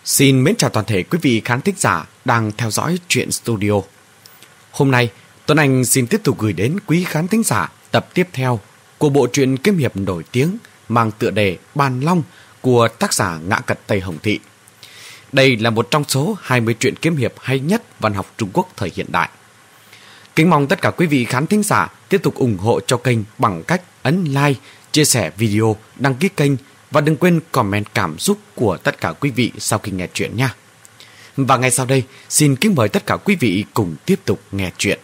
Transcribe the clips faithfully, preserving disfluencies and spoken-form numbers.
Xin mến chào toàn thể quý vị khán thính giả đang theo dõi Truyện Studio. Hôm nay, Tuấn Anh xin tiếp tục gửi đến quý khán thính giả tập tiếp theo của bộ truyện kiếm hiệp nổi tiếng mang tựa đề Bàn Long của tác giả Ngã Cật Tây Hồng Thị. Đây là một trong số hai mươi truyện kiếm hiệp hay nhất văn học Trung Quốc thời hiện đại. Kính mong tất cả quý vị khán thính giả tiếp tục ủng hộ cho kênh bằng cách ấn like, chia sẻ video, đăng ký kênh và đừng quên comment cảm xúc của tất cả quý vị sau khi nghe chuyện nha. Và ngay sau đây, xin kính mời tất cả quý vị cùng tiếp tục nghe chuyện.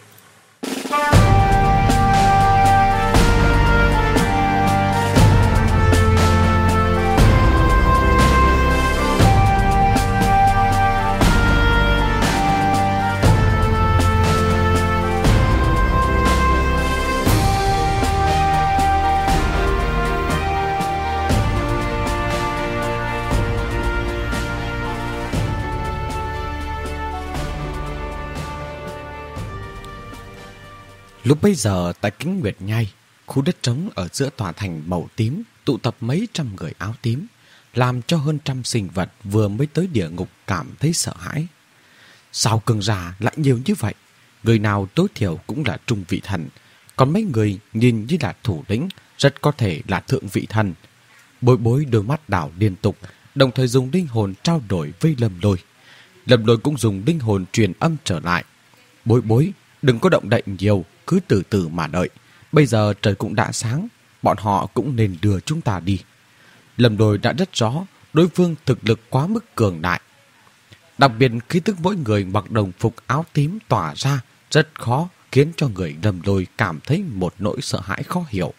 Lúc bấy giờ tại Kính Nguyệt Nhai, khu đất trống ở giữa tòa thành màu tím tụ tập mấy trăm người áo tím, làm cho hơn trăm sinh vật vừa mới tới địa ngục cảm thấy sợ hãi. Sao cường giả lại nhiều như vậy? Người nào tối thiểu cũng là trung vị thần, còn mấy người nhìn như là thủ lĩnh, rất có thể là thượng vị thần. Bối Bối đôi mắt đảo liên tục, đồng thời dùng linh hồn trao đổi với Lâm Lôi. Lâm Lôi cũng dùng linh hồn truyền âm trở lại. Bối Bối, đừng có động đậy nhiều, cứ từ từ mà đợi. Bây giờ trời cũng đã sáng, bọn họ cũng nên đưa chúng ta đi. Lâm Lôi đã rất rõ đối phương thực lực quá mức cường đại. Đặc biệt khí tức mỗi người mặc đồng phục áo tím tỏa ra rất khó, khiến cho người Lâm Lôi cảm thấy một nỗi sợ hãi khó hiểu.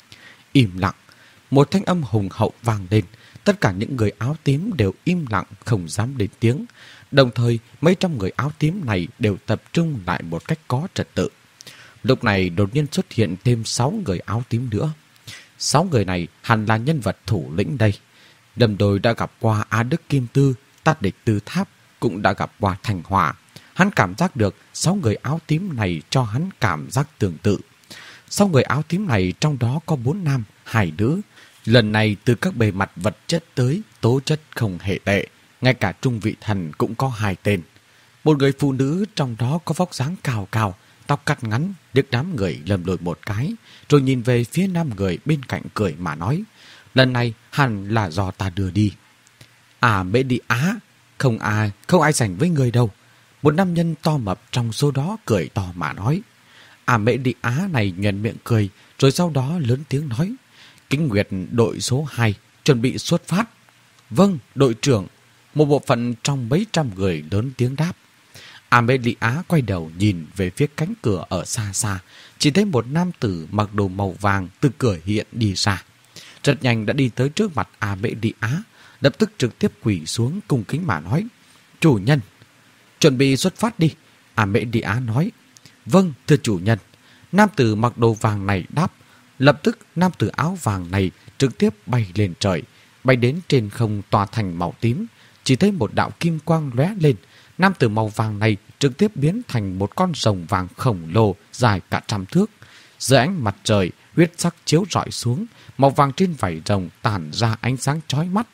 Im lặng, một thanh âm hùng hậu vang lên. Tất cả những người áo tím đều im lặng không dám lên tiếng. Đồng thời mấy trăm người áo tím này đều tập trung lại một cách có trật tự. Lúc này đột nhiên xuất hiện thêm sáu người áo tím nữa. Sáu người này hẳn là nhân vật thủ lĩnh đây. Lâm Lôi đã gặp qua Á Đức Kim Tư, Tát Địch Tư Tháp, cũng đã gặp qua Thành Hỏa. Hắn cảm giác được sáu người áo tím này cho hắn cảm giác tương tự. Sáu người áo tím này trong đó có bốn nam, hai nữ. Lần này từ các bề mặt vật chất tới tố chất không hề tệ. Ngay cả trung vị thần cũng có hai tên. Một người phụ nữ trong đó có vóc dáng cao cao, tóc cắt ngắn, liếc đám người Lâm Lôi một cái, rồi nhìn về phía năm người bên cạnh cười mà nói, lần này hẳn là do ta đưa đi. À mẹ đi Á, không ai, không ai sành với người đâu. Một nam nhân to mập trong số đó cười to mà nói. À mẹ đi Á này nhoẻn miệng cười, rồi sau đó lớn tiếng nói, Kính Nguyệt đội số hai, chuẩn bị xuất phát. Vâng, đội trưởng. Một bộ phận trong mấy trăm người lớn tiếng đáp. Amelia quay đầu nhìn về phía cánh cửa ở xa xa, chỉ thấy một nam tử mặc đồ màu vàng từ cửa hiện đi ra. Rất nhanh đã đi tới trước mặt Amelia, lập tức trực tiếp quỳ xuống cung kính mà nói, chủ nhân, chuẩn bị xuất phát đi. Amelia nói, vâng thưa chủ nhân. Nam tử mặc đồ vàng này đáp. Lập tức nam tử áo vàng này trực tiếp bay lên trời, bay đến trên không tòa thành màu tím. Chỉ thấy một đạo kim quang lóe lên. Nam tử màu vàng này trực tiếp biến thành một con rồng vàng khổng lồ dài cả trăm thước. Dưới ánh mặt trời, huyết sắc chiếu rọi xuống, màu vàng trên vảy rồng tản ra ánh sáng chói mắt.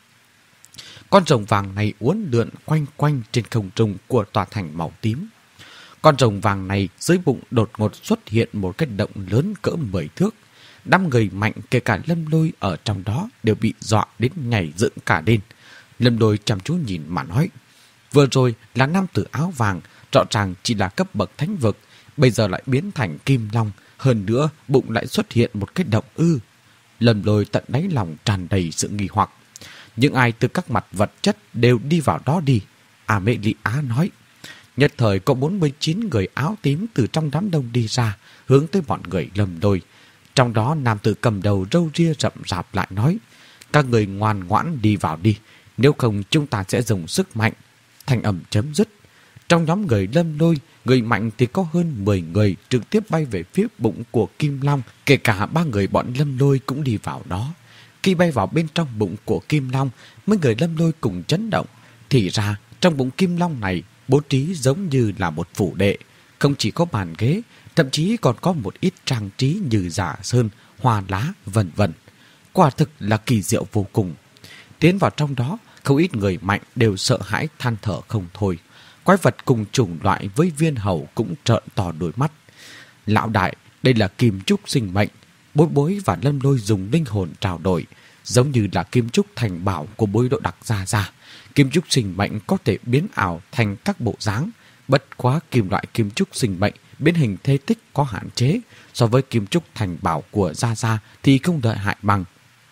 Con rồng vàng này uốn lượn quanh quanh trên không trung của tòa thành màu tím. Con rồng vàng này dưới bụng đột ngột xuất hiện một cái động lớn cỡ mười thước. Năm người mạnh kể cả Lâm Lôi ở trong đó đều bị dọa đến nhảy dựng cả lên. Lâm Lôi chăm chú nhìn mà nói, vừa rồi là nam tử áo vàng, rõ ràng chỉ là cấp bậc thánh vực, bây giờ lại biến thành kim long, hơn nữa bụng lại xuất hiện một cái động ư. Lâm Lôi tận đáy lòng tràn đầy sự nghi hoặc. Những ai từ các mặt vật chất đều đi vào đó đi. Amelia nói. Nhất thời có bốn mươi chín người áo tím từ trong đám đông đi ra, hướng tới bọn người Lâm Lôi. Trong đó nam tử cầm đầu râu ria rậm rạp lại nói, các người ngoan ngoãn đi vào đi, nếu không chúng ta sẽ dùng sức mạnh. Thanh âm chấm dứt. Trong nhóm người Lâm Lôi, người mạnh thì có hơn mười người trực tiếp bay về phía bụng của Kim Long, kể cả ba người bọn Lâm Lôi cũng đi vào đó. Khi bay vào bên trong bụng của Kim Long, mấy người Lâm Lôi cùng chấn động. Thì ra, trong bụng Kim Long này bố trí giống như là một phủ đệ, không chỉ có bàn ghế, thậm chí còn có một ít trang trí như giả sơn, hoa lá, vân vân. Quả thực là kỳ diệu vô cùng. Tiến vào trong đó, không ít người mạnh đều sợ hãi than thở không thôi. Quái vật cùng chủng loại với viên hầu cũng trợn to đôi mắt. Lão đại, đây là kim trúc sinh mệnh. Bối Bối và Lâm Lôi dùng linh hồn trao đổi, giống như là kim trúc thành bảo của Bối Độ Đặc ra ra. Kim trúc sinh mệnh có thể biến ảo thành các bộ dáng. Bất quá kim loại kim trúc sinh mệnh biến hình thể tích có hạn chế, so với kim trúc thành bảo của Gia Gia thì không đợi hại bằng.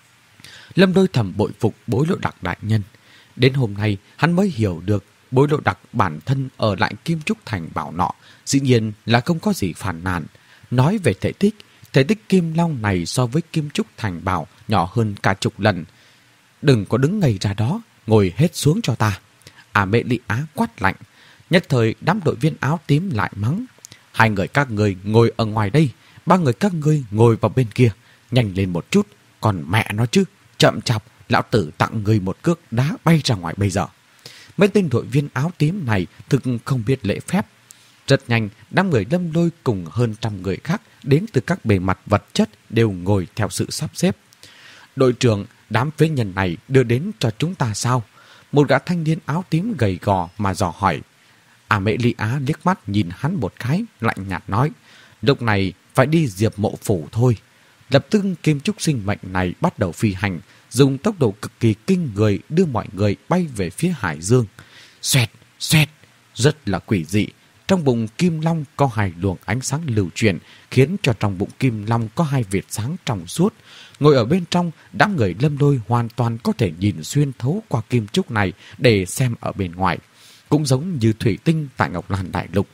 Lâm Lôi thầm bội phục Bối Độ Đặc đại nhân. Đến hôm nay hắn mới hiểu được Bối Độ Đặc bản thân ở lại kim trúc thành bảo nọ dĩ nhiên là không có gì phản nàn. Nói về thể tích, thể tích kim long này so với kim trúc thành bảo nhỏ hơn cả chục lần. Đừng có đứng ngây ra đó, ngồi hết xuống cho ta. À Mẹ Lị Á quát lạnh. Nhất thời đám đội viên áo tím lại mắng. Hai người các người ngồi ở ngoài đây, ba người các ngươi ngồi vào bên kia. Nhanh lên một chút, còn mẹ nó chứ, chậm chạp, lão tử tặng người một cước đá bay ra ngoài bây giờ. Mấy tên đội viên áo tím này thực không biết lễ phép. Rất nhanh, đám người Lâm Lôi cùng hơn trăm người khác đến từ các bề mặt vật chất đều ngồi theo sự sắp xếp. Đội trưởng, đám phế nhân này đưa đến cho chúng ta sao? Một gã thanh niên áo tím gầy gò mà dò hỏi. À Mẹ Lị Á liếc mắt nhìn hắn một cái, lạnh nhạt nói. Lúc này phải đi Diệp Mộ Phủ thôi. Lập tức kim trúc sinh mệnh này bắt đầu phi hành, dùng tốc độ cực kỳ kinh người đưa mọi người bay về phía hải dương. Xoẹt, xoẹt, rất là quỷ dị. Trong bụng kim long có hai luồng ánh sáng lưu chuyển, khiến cho trong bụng kim long có hai vệt sáng trong suốt. Ngồi ở bên trong, đám người Lâm Lôi hoàn toàn có thể nhìn xuyên thấu qua kim trúc này để xem ở bên ngoài. Cũng giống như thủy tinh tại Ngọc Lan Đại Lục.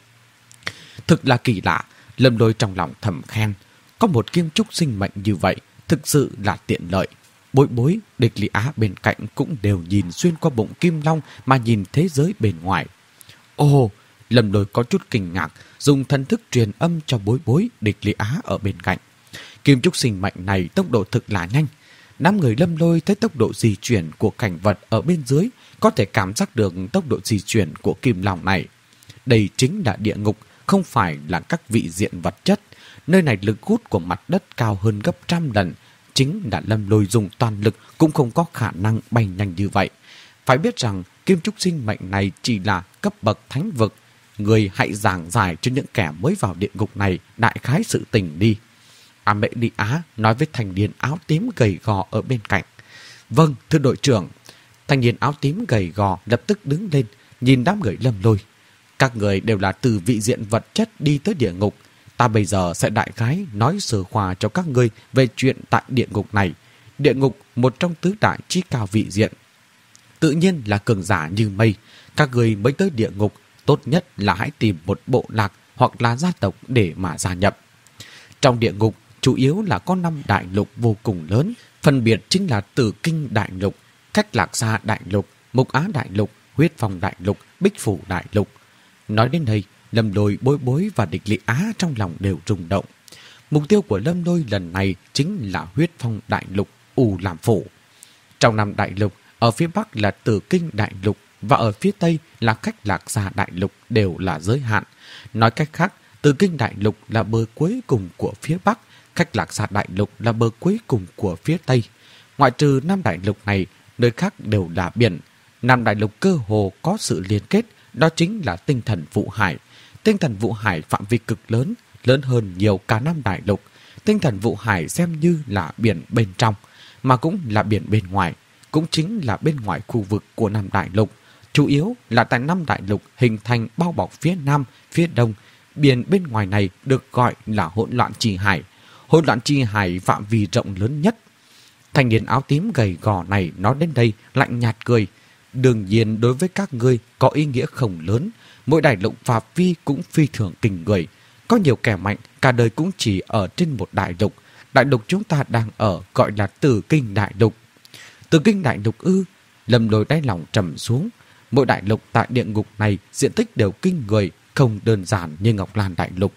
Thực là kỳ lạ, Lâm Lôi trong lòng thầm khen. Có một kim trúc sinh mệnh như vậy, thực sự là tiện lợi. Bối Bối, Địch Lị Á bên cạnh cũng đều nhìn xuyên qua bụng kim long mà nhìn thế giới bên ngoài. Ồ, Lâm Lôi có chút kinh ngạc, dùng thần thức truyền âm cho Bối Bối, Địch Lị Á ở bên cạnh. Kim trúc sinh mệnh này tốc độ thực là nhanh. Đám người Lâm Lôi thấy tốc độ di chuyển của cảnh vật ở bên dưới, có thể cảm giác được tốc độ di chuyển của kim long này. Đây chính là địa ngục, không phải là các vị diện vật chất. Nơi này lực hút của mặt đất cao hơn gấp trăm lần. Chính là Lâm Lôi dùng toàn lực cũng không có khả năng bay nhanh như vậy. Phải biết rằng kim trúc sinh mệnh này chỉ là cấp bậc thánh vực. Người hãy giảng giải cho những kẻ mới vào địa ngục này đại khái sự tình đi. À Mẹ Lị Á nói với thanh niên áo tím gầy gò ở bên cạnh. Vâng, thưa đội trưởng. Thanh niên áo tím gầy gò lập tức đứng lên, nhìn đám người Lâm Lôi. Các người đều là từ vị diện vật chất đi tới địa ngục. Ta bây giờ sẽ đại khái nói sơ qua cho các ngươi về chuyện tại địa ngục này. Địa ngục một trong tứ đại chí cao vị diện. Tự nhiên là cường giả như mây. Các người mới tới địa ngục, tốt nhất là hãy tìm một bộ lạc hoặc là gia tộc để mà gia nhập. Trong địa ngục, chủ yếu là có năm đại lục vô cùng lớn, phân biệt chính là Tử Kinh Đại Lục, Cách Lạc Xa Đại Lục, Mục Á Đại Lục, Huyết Phong Đại Lục, Bích Phủ Đại Lục. Nói đến đây, Lâm Lôi, Bối Bối và Địch Lị Á trong lòng đều rung động. Mục tiêu của Lâm Lôi lần này chính là Huyết Phong Đại Lục, U Làm Phủ. Trong năm đại lục, ở phía Bắc là Tử Kinh Đại Lục và ở phía Tây là Cách Lạc Xa Đại Lục đều là giới hạn. Nói cách khác, Tử Kinh Đại Lục là bờ cuối cùng của phía Bắc, Cách Lạc Xa Đại Lục là bờ cuối cùng của phía Tây. Ngoại trừ năm đại lục này, nơi khác đều là biển. Năm đại lục cơ hồ có sự liên kết, đó chính là tinh thần vụ hải. Tinh thần vụ hải phạm vi cực lớn, lớn hơn nhiều cả năm đại lục. Tinh thần vụ hải xem như là biển bên trong, mà cũng là biển bên ngoài, cũng chính là bên ngoài khu vực của năm đại lục. Chủ yếu là tại năm đại lục hình thành bao bọc phía Nam, phía Đông. Biển bên ngoài này được gọi là hỗn loạn chi hải. Hỗn loạn chi hải phạm vi rộng lớn nhất. Thanh niên áo tím gầy gò này nói đến đây lạnh nhạt cười. Đương nhiên đối với các ngươi có ý nghĩa không lớn. Mỗi đại lục phạm vi cũng phi thường kinh người. Có nhiều kẻ mạnh cả đời cũng chỉ ở trên một đại lục. Đại lục chúng ta đang ở gọi là Tử Kinh Đại Lục. Tử Kinh Đại Lục ư? Lâm Lôi đáy lòng trầm xuống. Mỗi đại lục tại địa ngục này diện tích đều kinh người, không đơn giản như Ngọc Lan Đại Lục.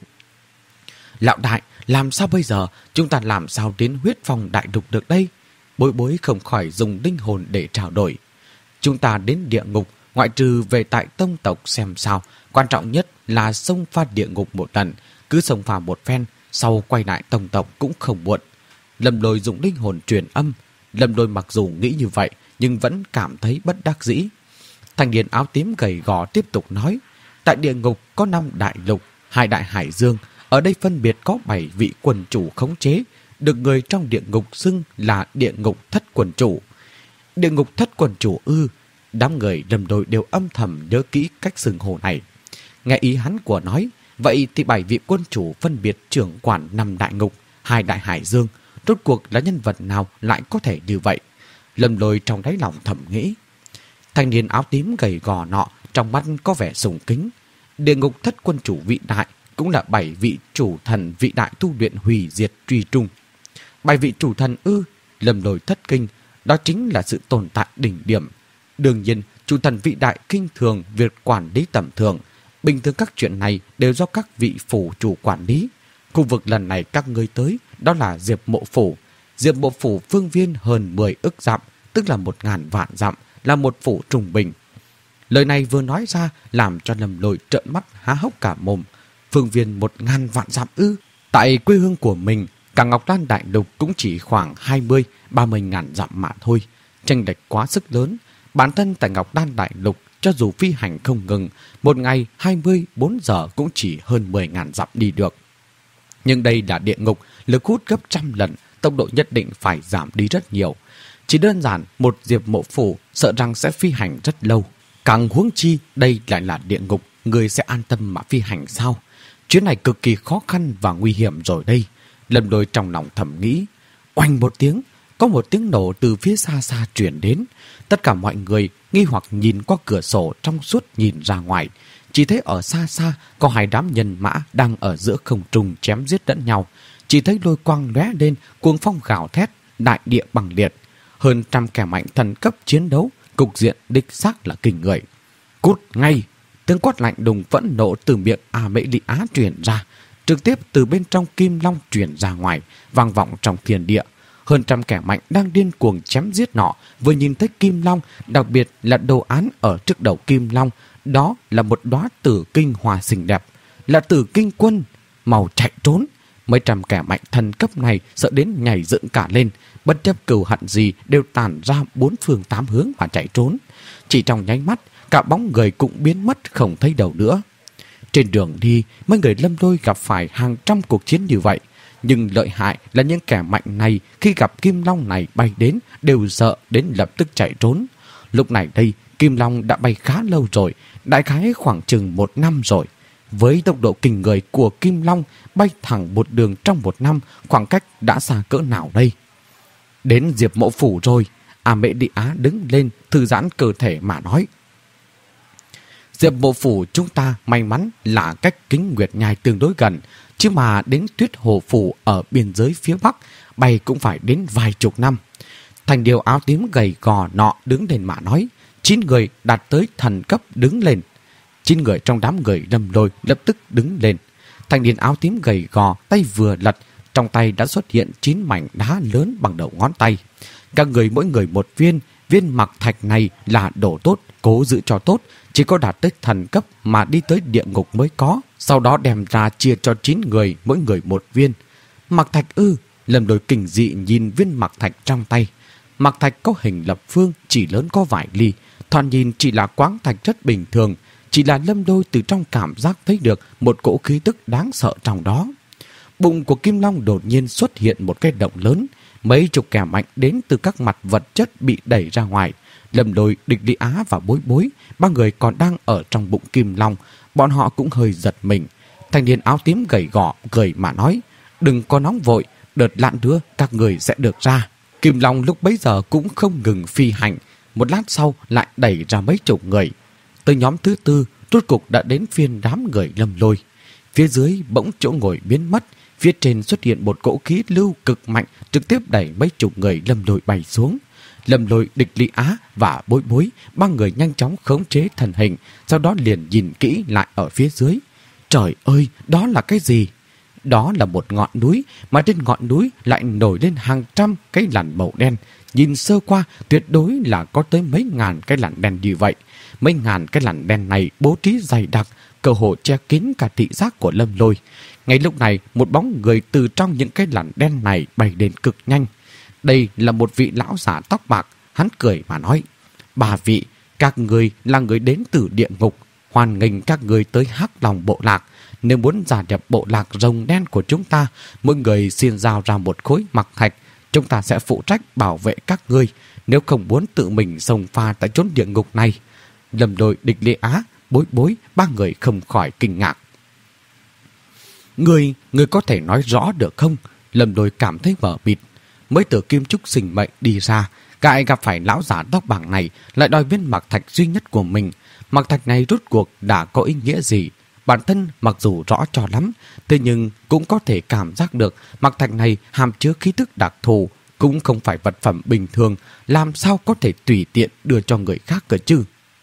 Lão đại, làm sao bây giờ? Chúng ta làm sao đến Huyết Phong Đại Lục được đây? Bối Bối không khỏi dùng linh hồn để trao đổi. Chúng ta đến địa ngục, ngoại trừ về tại tông tộc xem sao. Quan trọng nhất là xông pha địa ngục một lần. Cứ xông pha một phen, sau quay lại tông tộc cũng không muộn. Lâm Lôi dùng linh hồn truyền âm. Lâm Lôi mặc dù nghĩ như vậy, nhưng vẫn cảm thấy bất đắc dĩ. Thanh niên áo tím gầy gò tiếp tục nói, tại địa ngục có năm đại lục, hai đại hải dương, ở đây phân biệt có bảy vị quần chủ khống chế, được người trong địa ngục xưng là địa ngục thất quần chủ. Địa ngục thất quần chủ ư? Đám người Lâm Lôi đều âm thầm nhớ kỹ cách xưng hô này. Nghe ý hắn của nói, vậy thì bảy vị quân chủ phân biệt trưởng quản năm đại ngục, hai đại hải dương, rốt cuộc là nhân vật nào lại có thể như vậy? Lâm Lôi trong đáy lòng thầm nghĩ. Thanh niên áo tím gầy gò nọ trong mắt có vẻ sùng kính. Địa ngục thất quân chủ vĩ đại cũng là bảy vị chủ thần vĩ đại tu luyện hủy diệt truy trung. Bảy vị chủ thần ư? Lâm Lôi thất kinh, đó chính là sự tồn tại đỉnh điểm. Đương nhiên, chủ thần vĩ đại kinh thường việc quản lý tầm thường. Bình thường các chuyện này đều do các vị phủ chủ quản lý. Khu vực lần này các ngươi tới, đó là Diệp Mộ Phủ. Diệp Mộ Phủ phương viên hơn mười ức dặm, tức là một ngàn vạn dặm, là một phủ trung bình. Lời này vừa nói ra làm cho Lâm Lôi trợn mắt há hốc cả mồm. Phương viên một ngàn vạn dặm ư? Tại quê hương của mình, cả Ngọc Lan Đại Lục cũng chỉ khoảng hai mươi ba mươi ngàn dặm mà thôi. Chênh lệch quá sức lớn. Bản thân tại Ngọc Lan Đại Lục, cho dù phi hành không ngừng, một ngày hai mươi bốn giờ cũng chỉ hơn mười ngàn dặm đi được. Nhưng đây là địa ngục, lực hút gấp trăm lần, tốc độ nhất định phải giảm đi rất nhiều. Chỉ đơn giản một Diệp Mộ Phủ sợ rằng sẽ phi hành rất lâu. Càng huống chi đây lại là địa ngục, người sẽ an tâm mà phi hành sao? Chuyến này cực kỳ khó khăn và nguy hiểm rồi đây. Lâm Lôi trong lòng thầm nghĩ. Oanh một tiếng, có một tiếng nổ từ phía xa xa truyền đến. Tất cả mọi người nghi hoặc nhìn qua cửa sổ trong suốt nhìn ra ngoài. Chỉ thấy ở xa xa có hai đám nhân mã đang ở giữa không trung chém giết lẫn nhau. Chỉ thấy lôi quang lóe lên, cuồng phong gào thét, đại địa bằng liệt. Hơn trăm kẻ mạnh thần cấp chiến đấu, cục diện đích xác là kinh người. Cút ngay! Tiếng quát lạnh đùng vẫn nộ từ miệng A Mễ Lị Á truyền ra, trực tiếp từ bên trong Kim Long truyền ra ngoài, vang vọng trong thiên địa. Hơn trăm kẻ mạnh đang điên cuồng chém giết nọ, vừa nhìn thấy Kim Long, đặc biệt là đồ án ở trước đầu Kim Long, đó là một đóa tử kinh hoa xinh đẹp, là tử kinh quân, màu chạy trốn. Mấy trăm kẻ mạnh thần cấp này sợ đến nhảy dựng cả lên, bất chấp cừu hận gì đều tản ra bốn phương tám hướng mà chạy trốn. Chỉ trong nháy mắt, cả bóng người cũng biến mất không thấy đâu nữa. Trên đường đi, mấy người Lâm Lôi gặp phải hàng trăm cuộc chiến như vậy. Nhưng lợi hại là những kẻ mạnh này khi gặp Kim Long này bay đến đều sợ đến lập tức chạy trốn. Lúc này đây, Kim Long đã bay khá lâu rồi, đại khái khoảng chừng một năm rồi. Với tốc độ kinh người của Kim Long bay thẳng một đường trong một năm, khoảng cách đã xa cỡ nào đây? Đến Diệp Mộ Phủ rồi. A Mễ Lị Á đứng lên thư giãn cơ thể mà nói. Diệp Mộ Phủ chúng ta may mắn là cách Kính Nguyệt Nhai tương đối gần, chứ mà đến Tuyết Hồ Phủ ở biên giới phía Bắc bay cũng phải đến vài chục năm. Thành điều áo tím gầy gò nọ đứng lên mà nói. Chín người đạt tới thần cấp đứng lên. Chín người trong đám người Lâm Lôi lập tức đứng lên. Thành niên áo tím gầy gò tay vừa lật, trong tay đã xuất hiện chín mảnh đá lớn bằng đầu ngón tay. Các người mỗi người một viên, viên mặc thạch này là đồ tốt, cố giữ cho tốt, chỉ có đạt tới thần cấp mà đi tới địa ngục mới có. Sau đó đem ra chia cho chín người, mỗi người một viên. Mặc thạch ư? Lâm Lôi kinh dị nhìn viên mặc thạch trong tay. Mặc thạch có hình lập phương, chỉ lớn có vài ly, thoạt nhìn chỉ là quáng thạch rất bình thường. Chỉ là Lâm Lôi từ trong cảm giác thấy được một cỗ khí tức đáng sợ trong đó. Bụng của Kim Long đột nhiên xuất hiện một cái động lớn. Mấy chục kẻ mạnh đến từ các mặt vật chất bị đẩy ra ngoài. Lâm Lôi, Địch Lị Á và Bối Bối, ba người còn đang ở trong bụng Kim Long. Bọn họ cũng hơi giật mình. Thanh niên áo tím gầy gò gầy mà nói. Đừng có nóng vội, đợt lạn nữa các người sẽ được ra. Kim Long lúc bấy giờ cũng không ngừng phi hành. Một lát sau lại đẩy ra mấy chục người. Tới nhóm thứ tư, rốt cục đã đến phiên đám người Lâm Lôi. Phía dưới bỗng chỗ ngồi biến mất. Phía trên xuất hiện một cỗ khí lưu cực mạnh, trực tiếp đẩy mấy chục người Lâm Lôi bay xuống. Lâm Lôi, Địch Lị Á và Bối Bối, ba người nhanh chóng khống chế thân hình, sau đó liền nhìn kỹ lại ở phía dưới. Trời ơi, đó là cái gì? Đó là một ngọn núi, mà trên ngọn núi lại nổi lên hàng trăm cái làn màu đen. Nhìn sơ qua, tuyệt đối là có tới mấy ngàn cái làn đen như vậy. Mấy ngàn cái làn đen này bố trí dày đặc, cơ hồ che kín cả thị giác của Lâm Lôi. Ngay lúc này, một bóng người từ trong những cái làn đen này bay đến cực nhanh. Đây là một vị lão giả tóc bạc, hắn cười mà nói: Bà vị, các người là người đến từ địa ngục, hoan nghênh các người tới Hắc Long bộ lạc. Nếu muốn gia nhập bộ lạc rồng đen của chúng ta, mỗi người xin giao ra một khối mặc thạch. Chúng ta sẽ phụ trách bảo vệ các ngươi, nếu không muốn tự mình xông pha tại chốn địa ngục này. Lâm Lôi, Địch Lệ Á, Bối Bối, ba người không khỏi kinh ngạc. Người, người có thể nói rõ được không? Lâm Lôi cảm thấy mờ mịt. Mới từ kim trúc sinh mệnh đi ra, gại gặp phải lão giả tóc bạc này lại đòi viên mặc thạch duy nhất của mình. Mặc thạch này rốt cuộc đã có ý nghĩa gì? Bản thân mặc dù rõ cho lắm, thế nhưng cũng có thể cảm giác được mặc thạch này hàm chứa khí thức đặc thù, cũng không phải vật phẩm bình thường, làm sao có thể tùy tiện đưa cho người khác cơ chứ?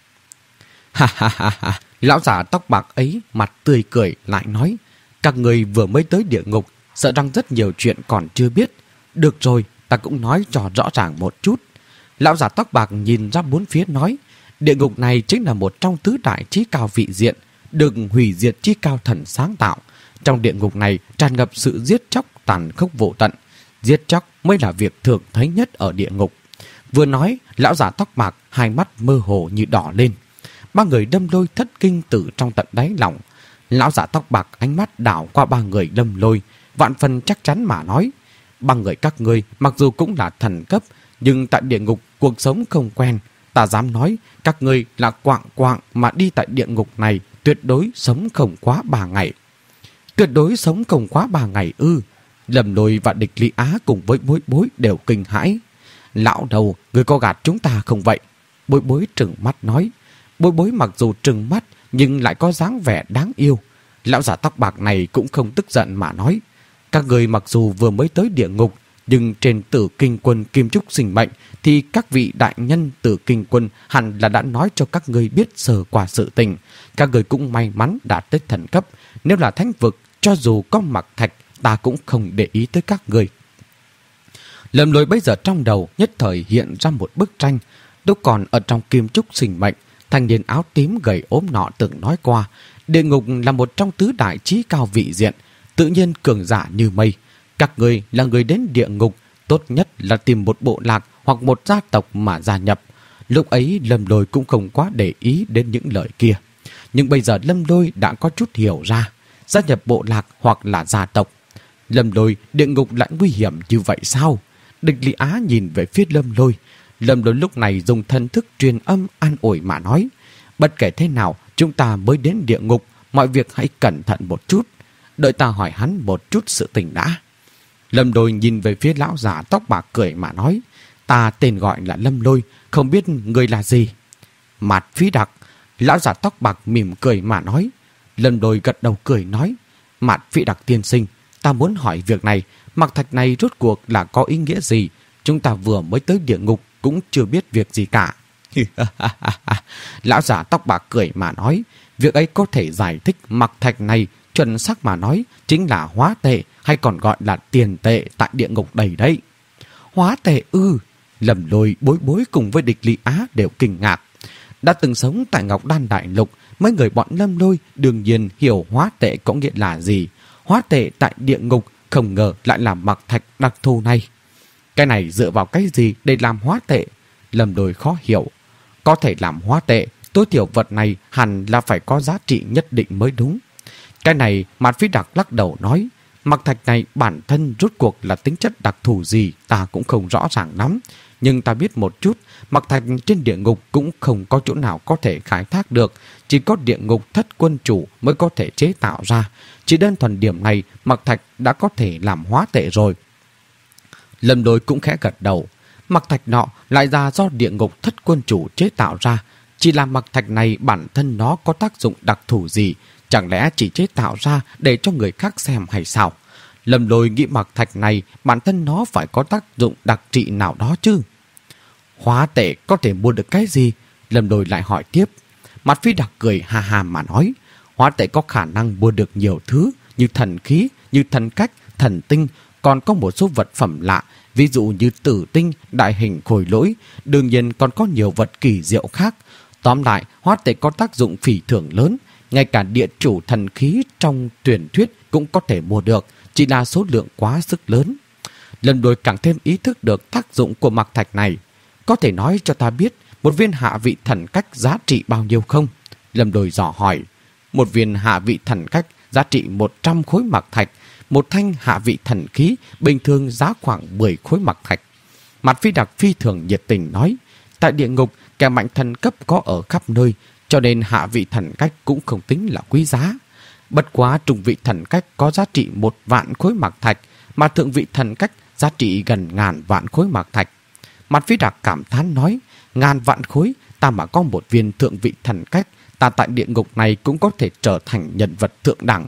Ha ha ha ha, lão giả tóc bạc ấy mặt tươi cười lại nói: Các người vừa mới tới địa ngục, sợ rằng rất nhiều chuyện còn chưa biết. Được rồi, ta cũng nói cho rõ ràng một chút. Lão giả tóc bạc nhìn ra bốn phía nói: Địa ngục này chính là một trong tứ đại chí cao vị diện, được hủy diệt chí cao thần sáng tạo. Trong địa ngục này tràn ngập sự giết chóc tàn khốc vô tận. Giết chóc mới là việc thường thấy nhất ở địa ngục. Vừa nói, lão giả tóc bạc hai mắt mơ hồ như đỏ lên. Ba người Lâm Lôi thất kinh từ trong tận đáy lòng. Lão giả tóc bạc ánh mắt đảo qua ba người Lâm Lôi, vạn phần chắc chắn mà nói: Ba người các ngươi mặc dù cũng là thần cấp, nhưng tại địa ngục cuộc sống không quen. Ta dám nói các ngươi là quạng quạng mà đi tại địa ngục này tuyệt đối sống không quá ba ngày. Tuyệt đối sống không quá ba ngày ư? Lâm Lôi và Địch Lý Á cùng với Bối Bối đều kinh hãi. Lão đầu, người có gạt chúng ta không vậy? Bối Bối trừng mắt nói. Bối Bối mặc dù trừng mắt nhưng lại có dáng vẻ đáng yêu. Lão giả tóc bạc này cũng không tức giận mà nói: Các người mặc dù vừa mới tới địa ngục, nhưng trên Tử Kinh Quân Kim Trúc sinh mệnh thì các vị đại nhân Tử Kinh Quân hẳn là đã nói cho các người biết sơ qua sự tình. Các người cũng may mắn đạt tới thần cấp. Nếu là thánh vực, cho dù có mặc thạch, ta cũng không để ý tới các người. Lâm Lôi bây giờ trong đầu nhất thời hiện ra một bức tranh. Lúc còn ở trong Kim Trúc sinh mệnh, thanh niên áo tím gầy ốm nọ từng nói qua, địa ngục là một trong tứ đại chí cao vị diện, tự nhiên cường giả như mây. Các người là người đến địa ngục, tốt nhất là tìm một bộ lạc hoặc một gia tộc mà gia nhập. Lúc ấy Lâm Lôi cũng không quá để ý đến những lời kia. Nhưng bây giờ Lâm Lôi đã có chút hiểu ra, gia nhập bộ lạc hoặc là gia tộc. Lâm Lôi, địa ngục lại nguy hiểm như vậy sao? Địch Lý Á nhìn về phía Lâm Lôi. Lâm Lôi lúc này dùng thân thức truyền âm an ủi mà nói: Bất kể thế nào, chúng ta mới đến địa ngục, mọi việc hãy cẩn thận một chút. Đợi ta hỏi hắn một chút sự tình đã. Lâm Lôi nhìn về phía lão giả tóc bạc cười mà nói: Ta tên gọi là Lâm Lôi, không biết người là gì? Mạt Phí Đặc. Lão giả tóc bạc mỉm cười mà nói. Lâm Lôi gật đầu cười nói: Mạt Phí Đặc tiên sinh, ta muốn hỏi việc này, mặc thạch này rốt cuộc là có ý nghĩa gì? Chúng ta vừa mới tới địa ngục cũng chưa biết việc gì cả. Lão giả tóc bạc cười mà nói: Việc ấy có thể giải thích mặc thạch này, chuẩn xác mà nói chính là hóa tệ, hay còn gọi là tiền tệ tại địa ngục đầy đấy. Hóa tệ ư? Lâm Lôi, Bối Bối cùng với Địch Lý Á đều kinh ngạc. Đã từng sống tại Ngọc Đan Đại Lục, mấy người bọn Lâm Lôi đương nhiên hiểu hóa tệ có nghĩa là gì. Hóa tệ tại địa ngục không ngờ lại là mặc thạch đặc thù này. Cái này dựa vào cái gì để làm hóa tệ? Lâm Lôi khó hiểu. Có thể làm hóa tệ, tối thiểu vật này hẳn là phải có giá trị nhất định mới đúng. Cái này Mạt Phí Đặc lắc đầu nói: Mặc thạch này bản thân rốt cuộc là tính chất đặc thù gì ta cũng không rõ ràng lắm. Nhưng ta biết một chút, mặc thạch trên địa ngục cũng không có chỗ nào có thể khai thác được. Chỉ có địa ngục thất quân chủ mới có thể chế tạo ra. Chỉ đơn thuần điểm này, mặc thạch đã có thể làm hóa tệ rồi. Lâm Lôi cũng khẽ gật đầu. Mặc thạch nọ lại ra do địa ngục thất quân chủ chế tạo ra. Chỉ là mặc thạch này bản thân nó có tác dụng đặc thù gì? Chẳng lẽ chỉ chế tạo ra để cho người khác xem hay sao? Lâm Lôi nghĩ mặc thạch này bản thân nó phải có tác dụng đặc trị nào đó chứ. Hóa tệ có thể mua được cái gì? Lâm Lôi lại hỏi tiếp. Mạt Phí Đặc cười ha ha mà nói: Hóa tệ có khả năng mua được nhiều thứ như thần khí, như thần cách, thần tinh, còn có một số vật phẩm lạ, ví dụ như tử tinh, đại hình khối lỗi, đương nhiên còn có nhiều vật kỳ diệu khác. Tóm lại, hóa tệ có tác dụng phỉ thưởng lớn, ngay cả địa chủ thần khí trong truyền thuyết cũng có thể mua được, chỉ là số lượng quá sức lớn. Lâm Lôi càng thêm ý thức được tác dụng của mặc thạch này. có thể nói cho ta biết một viên hạ vị thần cách giá trị bao nhiêu không? Lâm Lôi dò hỏi. Một viên hạ vị thần cách giá trị một trăm khối mạc thạch, một thanh hạ vị thần khí bình thường giá khoảng mười khối mạc thạch. Mặt Phi Đặc phi thường nhiệt tình nói, tại địa ngục kẻ mạnh thần cấp có ở khắp nơi, cho nên hạ vị thần cách cũng không tính là quý giá. Bất quá trung vị thần cách có giá trị một vạn khối mạc thạch, mà thượng vị thần cách giá trị gần ngàn vạn khối mạc thạch. Mặt Phi Đặc cảm thán nói, ngàn vạn khối, ta mà có một viên thượng vị thần cách, ta tại địa ngục này cũng có thể trở thành nhân vật thượng đẳng.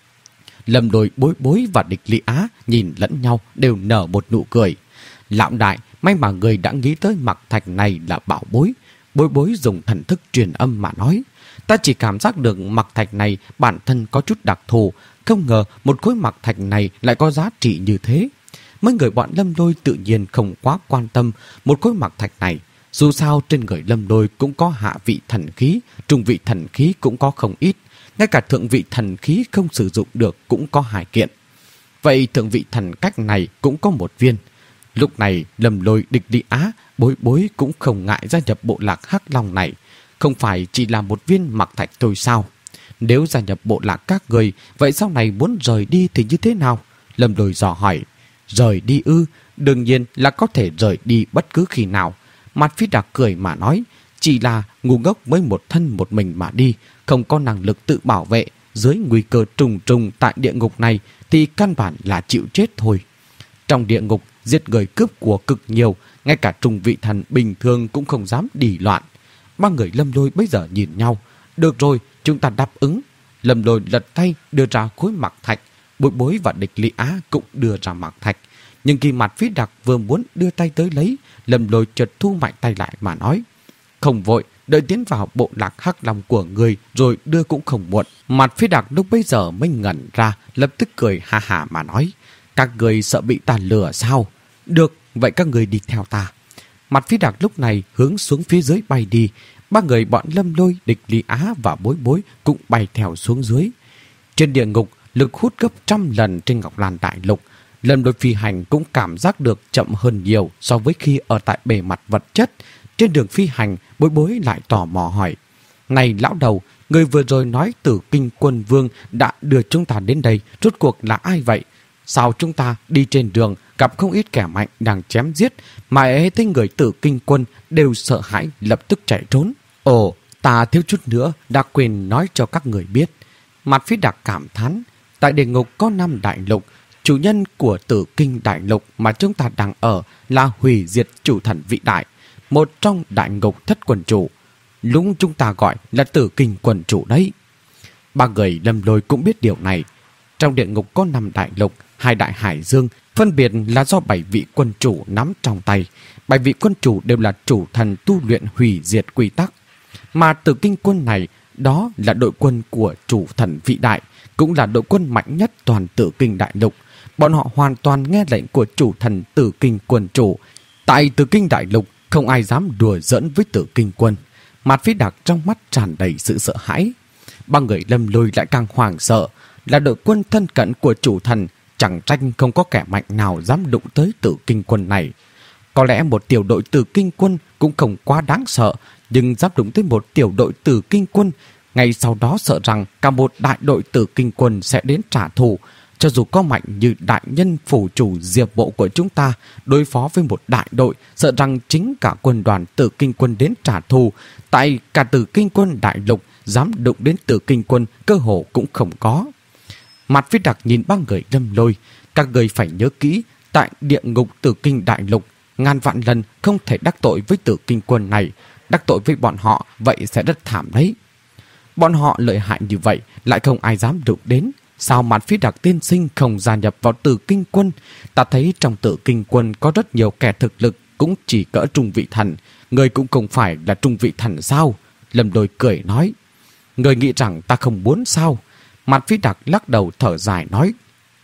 Lâm Lôi, Bối Bối và Địch Lý Á nhìn lẫn nhau đều nở một nụ cười. Lão đại, may mà người đã nghĩ tới mạc thạch này là bảo bối. Bối Bối dùng thần thức truyền âm mà nói, ta chỉ cảm giác được mạc thạch này bản thân có chút đặc thù, không ngờ một khối mạc thạch này lại có giá trị như thế. Mấy người bọn Lâm Lôi tự nhiên không quá quan tâm một khối mạc thạch này. Dù sao trên người Lâm Lôi cũng có hạ vị thần khí, trung vị thần khí cũng có không ít, ngay cả thượng vị thần khí không sử dụng được cũng có hai kiện. Vậy thượng vị thần cách này cũng có một viên. Lúc này Lâm Lôi, Địch Lý Á, Bối Bối cũng không ngại gia nhập bộ lạc Hắc Long này. Không phải chỉ là một viên mạc thạch thôi sao? Nếu gia nhập bộ lạc các người, vậy sau này muốn rời đi thì như thế nào? Lâm Lôi dò hỏi. Rời đi ư? Đương nhiên là có thể rời đi bất cứ khi nào. Mặt Phi Đặc cười mà nói, chỉ là ngu ngốc mới một thân một mình mà đi, không có năng lực tự bảo vệ, dưới nguy cơ trùng trùng tại địa ngục này thì căn bản là chịu chết thôi. Trong địa ngục, giết người cướp của cực nhiều, ngay cả trung vị thần bình thường cũng không dám đỉ loạn. Ba người Lâm Lôi bây giờ nhìn nhau. Được rồi, chúng ta đáp ứng. Lâm Lôi lật tay đưa ra khối mạc thạch, Bối Bối và Địch Lý Á cũng đưa ra mạc thạch. Nhưng khi Mặt Phi Đặc vừa muốn đưa tay tới lấy, Lâm Lôi chợt thu mạnh tay lại mà nói, không vội, đợi tiến vào bộ lạc Hắc Long của người rồi đưa cũng không muộn. Mặt Phi Đặc lúc bấy giờ mới ngẩn ra, lập tức cười ha hả mà nói, các người sợ bị ta lừa sao? Được, vậy các người đi theo ta. Mặt Phi Đặc lúc này hướng xuống phía dưới bay đi. Ba người bọn Lâm Lôi, Địch Lý Á và Bối Bối cũng bay theo xuống dưới. Trên địa ngục, lực hút gấp trăm lần trên Ngọc Lan Đại Lục. Lâm Lôi phi hành cũng cảm giác được chậm hơn nhiều so với khi ở tại bề mặt vật chất. Trên đường phi hành, Bối Bối lại tò mò hỏi, này lão đầu, người vừa rồi nói Tử Kinh Quân Vương đã đưa chúng ta đến đây, rốt cuộc là ai vậy? Sao chúng ta đi trên đường gặp không ít kẻ mạnh đang chém giết, mà ấy thấy người Tử Kinh Quân đều sợ hãi lập tức chạy trốn? Ồ, ta thiếu chút nữa đã quên nói cho các người biết. Mặt Phi Đặc cảm thán, tại địa ngục có năm đại lục, chủ nhân của Tử Kinh Đại Lục mà chúng ta đang ở là hủy diệt chủ thần vĩ đại, một trong đại ngục thất quần chủ. Lúc chúng ta gọi là Tử Kinh quần chủ đấy. Ba người Lâm Lôi cũng biết điều này. Trong địa ngục có năm đại lục, hai đại hải dương, phân biệt là do bảy vị quân chủ nắm trong tay. Bảy vị quân chủ đều là chủ thần tu luyện hủy diệt quy tắc. Mà Tử Kinh quân này, đó là đội quân của chủ thần vĩ đại, cũng là đội quân mạnh nhất toàn Tử Kinh Đại Lục. Bọn họ hoàn toàn nghe lệnh của chủ thần Tử Kinh quân chủ. Tại Tử Kinh Đại Lục, không ai dám đùa giỡn với Tử Kinh quân. Mặt Phi Đặc trong mắt tràn đầy sự sợ hãi. Ba người Lâm Lôi lại càng hoảng sợ, là đội quân thân cận của chủ thần, chẳng tranh không có kẻ mạnh nào dám đụng tới Tử Kinh quân này. Có lẽ một tiểu đội Tử Kinh quân cũng không quá đáng sợ, nhưng dám đụng tới một tiểu đội Tử Kinh quân, ngay sau đó sợ rằng cả một đại đội Tử Kinh quân sẽ đến trả thù. Cho dù có mạnh như đại nhân phủ chủ Diệp Bộ của chúng ta đối phó với một đại đội, sợ rằng chính cả quân đoàn Tử Kinh quân đến trả thù, tại cả Tử Kinh quân đại lục dám đụng đến Tử Kinh quân cơ hồ cũng không có. Mặt Phi Đặc nhìn ba người Lâm Lôi, các người phải nhớ kỹ, tại địa ngục Tử Kinh đại lục, ngàn vạn lần không thể đắc tội với Tử Kinh quân này, đắc tội với bọn họ vậy sẽ rất thảm đấy. Bọn họ lợi hại như vậy lại không ai dám đụng đến. Sao Mặt Phi Đặc tiên sinh không gia nhập vào Tử Kinh quân? Ta thấy trong Tử Kinh quân có rất nhiều kẻ thực lực cũng chỉ cỡ trung vị thần. Người cũng không phải là trung vị thần sao? Lâm Lôi cười nói. Người nghĩ rằng ta không muốn sao? Mặt Phi Đặc lắc đầu thở dài nói.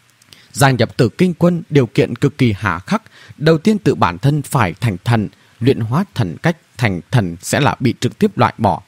Gia nhập Tử Kinh quân điều kiện cực kỳ hà khắc. Đầu tiên tự bản thân phải thành thần, luyện hóa thần cách thành thần sẽ là bị trực tiếp loại bỏ.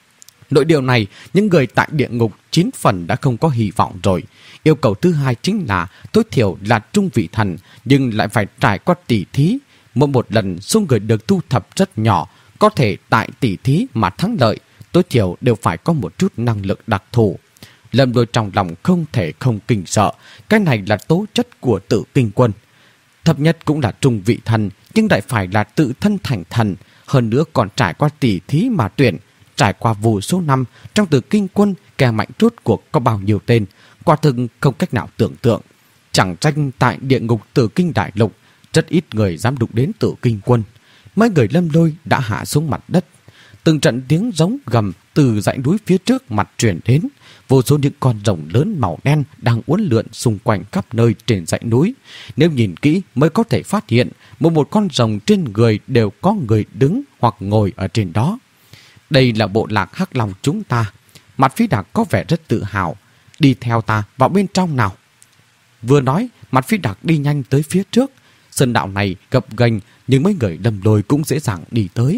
Nội điều này, những người tại địa ngục chín phần đã không có hy vọng rồi. Yêu cầu thứ hai chính là tối thiểu là trung vị thần, nhưng lại phải trải qua tỉ thí. Mỗi một lần số người được thu thập rất nhỏ, có thể tại tỷ thí mà thắng lợi, tối thiểu đều phải có một chút năng lực đặc thù. Lâm Lôi trong lòng không thể không kinh sợ, cái này là tố chất của Tử Kinh Quân. Thấp nhất cũng là trung vị thần, nhưng lại phải là tự thân thành thần, hơn nữa còn trải qua tỷ thí mà tuyển, trải qua vô số năm. Trong Tử Kinh Quân, kẻ mạnh rốt cuộc có bao nhiêu tên, quả thực không cách nào tưởng tượng. Chẳng tranh tại địa ngục Tử Kinh Đại Lục, rất ít người dám đụng đến Tử Kinh Quân. Mấy người Lâm Lôi đã hạ xuống mặt đất. Từng trận tiếng giống gầm từ dãy núi phía trước mặt truyền đến. Vô số những con rồng lớn màu đen đang uốn lượn xung quanh khắp nơi trên dãy núi. Nếu nhìn kỹ mới có thể phát hiện một một con rồng trên người đều có người đứng hoặc ngồi ở trên đó. Đây là bộ lạc Hắc Long chúng ta. Mặt Phi Đạc có vẻ rất tự hào. Đi theo ta vào bên trong nào. Vừa nói, Mặt Phi Đạc đi nhanh tới phía trước. Sơn đạo này gập ghềnh, nhưng mấy người Lâm Lôi cũng dễ dàng đi tới.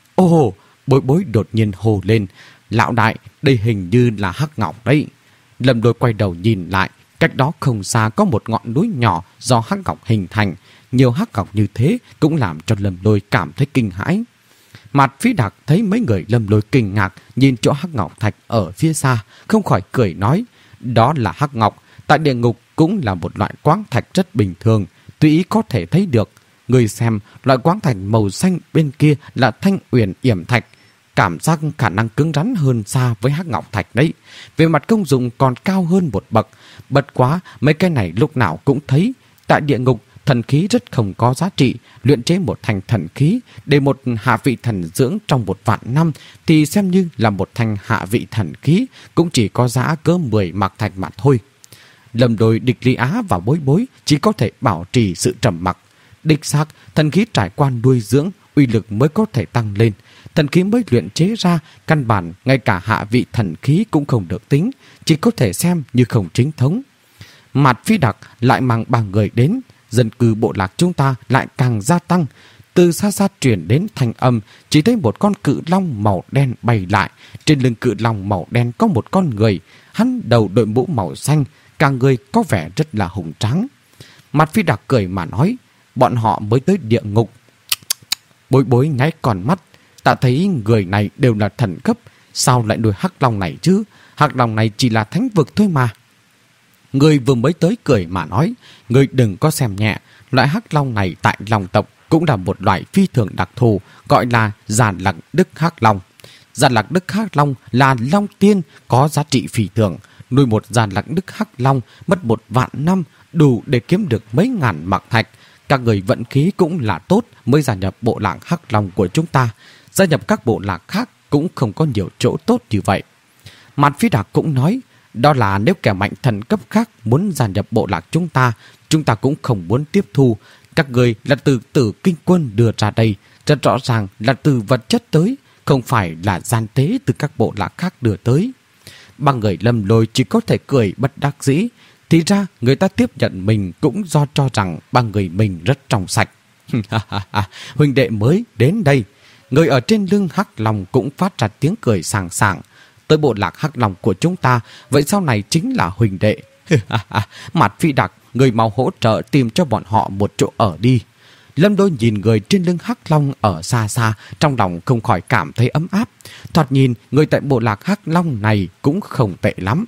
Ồ, Bối Bối đột nhiên hô lên. Lão đại, đây hình như là Hắc Ngọc đấy. Lâm Lôi quay đầu nhìn lại, cách đó không xa có một ngọn núi nhỏ do Hắc Ngọc hình thành. Nhiều Hắc Ngọc như thế cũng làm cho Lâm Lôi cảm thấy kinh hãi. Mặt Phi Đạc thấy mấy người Lâm Lôi kinh ngạc nhìn chỗ Hắc Ngọc thạch ở phía xa, không khỏi cười nói, đó là Hắc Ngọc, tại địa ngục cũng là một loại quáng thạch rất bình thường, tùy ý có thể thấy được. Người xem, loại quáng thạch màu xanh bên kia là thanh uyển yểm thạch, cảm giác khả năng cứng rắn hơn xa với Hắc Ngọc thạch đấy. Về mặt công dụng còn cao hơn một bậc, bất quá mấy cái này lúc nào cũng thấy. Tại địa ngục, thần khí rất không có giá trị, luyện chế một thành thần khí để một hạ vị thần dưỡng trong một vạn năm thì xem như là một thành hạ vị thần khí, cũng chỉ có giá cỡ mười mạc thạch mà thôi. Lâm Lôi, Địch Lý Á và Bối Bối chỉ có thể bảo trì sự trầm mặc. Đích xác, thần khí trải qua nuôi dưỡng, uy lực mới có thể tăng lên. Thần khí mới luyện chế ra, căn bản ngay cả hạ vị thần khí cũng không được tính, chỉ có thể xem như không chính thống. Mặt Phi Đạc lại mang ba người đến, dân cư bộ lạc chúng ta lại càng gia tăng. Từ xa xa truyền đến thanh âm, chỉ thấy một con cự long màu đen bay lại. Trên lưng cự long màu đen có một con người, hắn đầu đội mũ màu xanh, cả người có vẻ rất là hùng tráng. Mặt Phi Đạc cười mà nói, bọn họ mới tới địa ngục. Bối Bối nháy con mắt, ta thấy người này đều là thần cấp, sao lại nuôi Hắc Long này chứ? Hắc Long này chỉ là thánh vực thôi mà. Người vừa mới tới cười mà nói, người đừng có xem nhẹ, loại Hắc Long này tại Long tộc cũng là một loại phi thường đặc thù, gọi là Giản Lạc Đức Hắc Long. Giản Lạc Đức Hắc Long là long tiên có giá trị phi thường, nuôi một Giản Lạc Đức Hắc Long mất một vạn năm đủ để kiếm được mấy ngàn mạc thạch. Các người vận khí cũng là tốt mới gia nhập bộ lạc Hắc Long của chúng ta. Gia nhập các bộ lạc khác cũng không có nhiều chỗ tốt như vậy. Mặt Phi Đạc cũng nói, đó là nếu kẻ mạnh thần cấp khác muốn gia nhập bộ lạc chúng ta, chúng ta cũng không muốn tiếp thu. Các người là từ Tử Kinh Quân đưa ra đây, rất rõ ràng là từ vật chất tới, không phải là gian tế từ các bộ lạc khác đưa tới. Ba người Lâm Lôi chỉ có thể cười bất đắc dĩ. Thì ra người ta tiếp nhận mình cũng do cho rằng ba người mình rất trong sạch. Huynh đệ mới đến đây. Người ở trên lưng Hắc Long cũng phát ra tiếng cười sảng sảng. Tới bộ lạc Hắc Long của chúng ta, vậy sau này chính là huynh đệ. Mặt Phi Đạc, người mau hỗ trợ tìm cho bọn họ một chỗ ở đi. Lâm Lôi nhìn người trên lưng Hắc Long ở xa xa, trong lòng không khỏi cảm thấy ấm áp. Thoạt nhìn người tại bộ lạc Hắc Long này cũng không tệ lắm.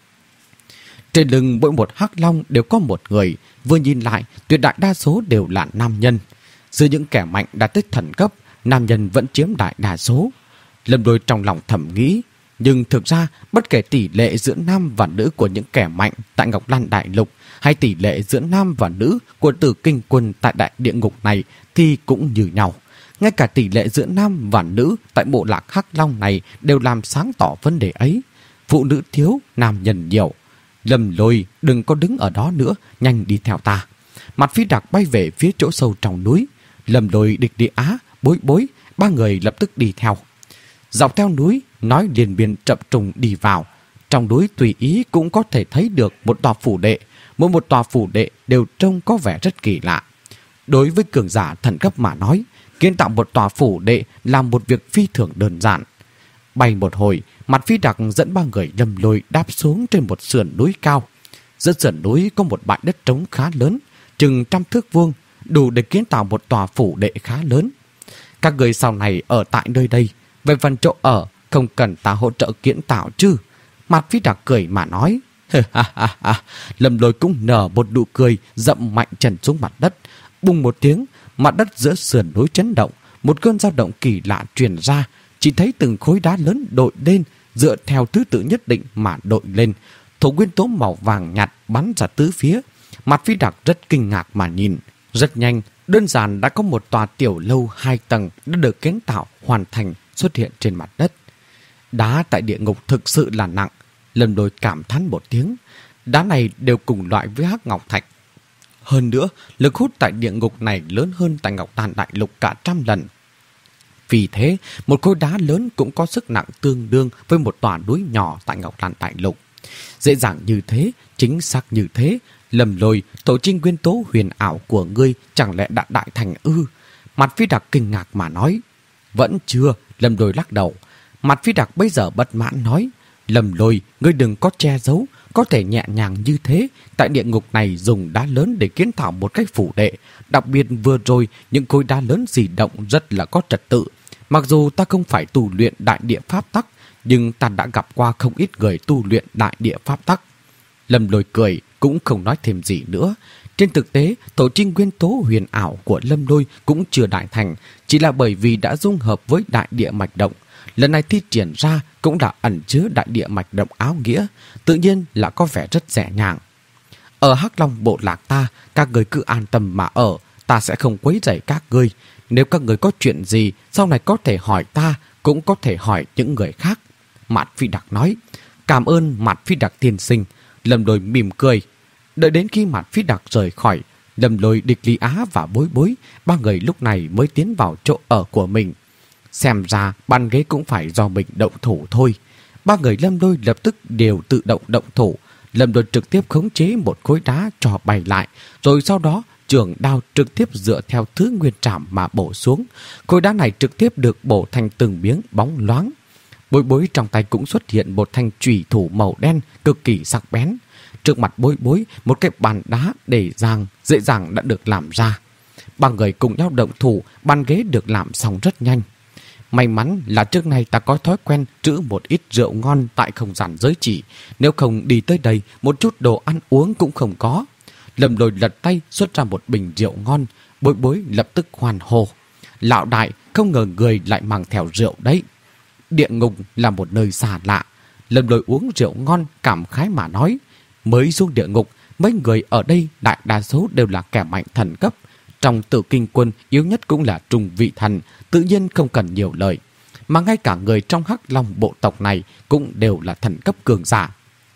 Trên lưng mỗi một Hắc Long đều có một người, vừa nhìn lại tuyệt đại đa số đều là nam nhân. Giữa những kẻ mạnh đã tới thần cấp, nam nhân vẫn chiếm đại đa số. Lâm Lôi trong lòng thầm nghĩ, nhưng thực ra bất kể tỷ lệ giữa nam và nữ của những kẻ mạnh tại Ngọc Lan Đại Lục hay tỷ lệ giữa nam và nữ của Tử Kinh Quân tại đại địa ngục này thì cũng như nhau. Ngay cả tỷ lệ giữa nam và nữ tại bộ lạc Hắc Long này đều làm sáng tỏ vấn đề ấy. Phụ nữ thiếu, nam nhân nhiều. Lâm Lôi, đừng có đứng ở đó nữa, nhanh đi theo ta. Mặt Phi Đạc bay về phía chỗ sâu trong núi. Lâm Lôi, Địch Địa Á, Bối Bối, ba người lập tức đi theo. Dọc theo núi, nói liền biên chập trùng đi vào. Trong núi tùy ý cũng có thể thấy được một tòa phủ đệ. Mỗi một tòa phủ đệ đều trông có vẻ rất kỳ lạ. Đối với cường giả thần cấp mà nói, kiến tạo một tòa phủ đệ là một việc phi thường đơn giản. Bay một hồi, Mặt Phi Đạc dẫn ba người Lâm Lôi đáp xuống trên một sườn núi cao. Giữa sườn núi có một bãi đất trống khá lớn, chừng trăm thước vuông. đủ để kiến tạo một tòa phủ đệ khá lớn. Các người sau này ở tại nơi đây, về phần chỗ ở, không cần ta hỗ trợ kiến tạo chứ? Mạt Phi Đặc cười mà nói. Lâm Lôi cũng nở một nụ cười, dậm mạnh chân xuống mặt đất. Bùng một tiếng, mặt đất giữa sườn núi chấn động, một cơn dao động kỳ lạ truyền ra. Chỉ thấy từng khối đá lớn đội lên, dựa theo thứ tự nhất định mà đội lên. Thổ nguyên tố màu vàng nhạt bắn ra tứ phía. Mạt Phi Đặc rất kinh ngạc mà nhìn. Rất nhanh, đơn giản đã có một tòa tiểu lâu hai tầng đã được kiến tạo hoàn thành xuất hiện trên mặt đất. Đá tại địa ngục thực sự là nặng. Lâm Lôi cảm thán một tiếng. Đá này đều cùng loại với hắc ngọc thạch. Hơn nữa, lực hút tại địa ngục này lớn hơn tại Ngọc Tàn Đại Lục cả trăm lần. Vì thế, một khối đá lớn cũng có sức nặng tương đương với một tòa núi nhỏ tại Ngọc Tàn Đại Lục. Dễ dàng như thế, chính xác như thế, Lâm Lôi, tổ trinh nguyên tố huyền ảo của ngươi chẳng lẽ đã đại thành ư? Mạt Phi Đặc kinh ngạc mà nói. Vẫn chưa, Lâm Lôi lắc đầu. Mạt Phi Đặc bây giờ bất mãn nói. Lâm Lôi, ngươi đừng có che giấu, có thể nhẹ nhàng như thế. Tại địa ngục này dùng đá lớn để kiến tạo một cách phủ đệ. Đặc biệt vừa rồi, những khối đá lớn di động rất là có trật tự. Mặc dù ta không phải tu luyện đại địa pháp tắc, nhưng ta đã gặp qua không ít người tu luyện đại địa pháp tắc. Lâm Lôi cười, cũng không nói thêm gì nữa. Trên thực tế, tổ trinh nguyên tố huyền ảo của Lâm Lôi cũng chưa đại thành, chỉ là bởi vì đã dung hợp với đại địa mạch động. Lần này thi triển ra cũng đã ẩn chứa đại địa mạch động áo nghĩa, tự nhiên là có vẻ rất dễ dàng. Ở Hắc Long bộ lạc ta, các người cứ an tâm mà ở, ta sẽ không quấy rầy các ngươi. Nếu các người có chuyện gì, sau này có thể hỏi ta, cũng có thể hỏi những người khác. Mạt Phi Đặc nói. Cảm ơn Mạt Phi Đặc tiên sinh. Lâm Lôi mỉm cười. Đợi đến khi Mạt Phi Đặc rời khỏi, Lâm Lôi, Địch Lý Á và Bối Bối, ba người lúc này mới tiến vào chỗ ở của mình. Xem ra bàn ghế cũng phải do mình động thủ thôi. Ba người Lâm Lôi lập tức đều tự động động thủ. Lâm Lôi trực tiếp khống chế một khối đá trò bay lại, rồi sau đó trường đao trực tiếp dựa theo thứ nguyên trảm mà bổ xuống. Khối đá này trực tiếp được bổ thành từng miếng bóng loáng. Bối Bối trong tay cũng xuất hiện một thanh chùy thủ màu đen cực kỳ sắc bén. Trước mặt Bối Bối, một cái bàn đá để dàng dễ dàng đã được làm ra. Ba người cùng nhau động thủ, bàn ghế được làm xong rất nhanh. May mắn là trước nay ta có thói quen trữ một ít rượu ngon tại không gian giới chỉ. Nếu không đi tới đây, một chút đồ ăn uống cũng không có. Lâm Lôi lật tay xuất ra một bình rượu ngon. Bối Bối lập tức hoan hô. Lão đại, không ngờ người lại mang theo rượu đấy. Địa ngục là một nơi xa lạ. Lâm Lôi uống rượu ngon cảm khái mà nói. Mới xuống địa ngục, mấy người ở đây đại đa số đều là kẻ mạnh thần cấp. Trong Tử Kinh quân yếu nhất cũng là trùng vị thần, tự nhiên không cần nhiều lời. Mà ngay cả người trong Hắc Long bộ tộc này cũng đều là thần cấp cường giả.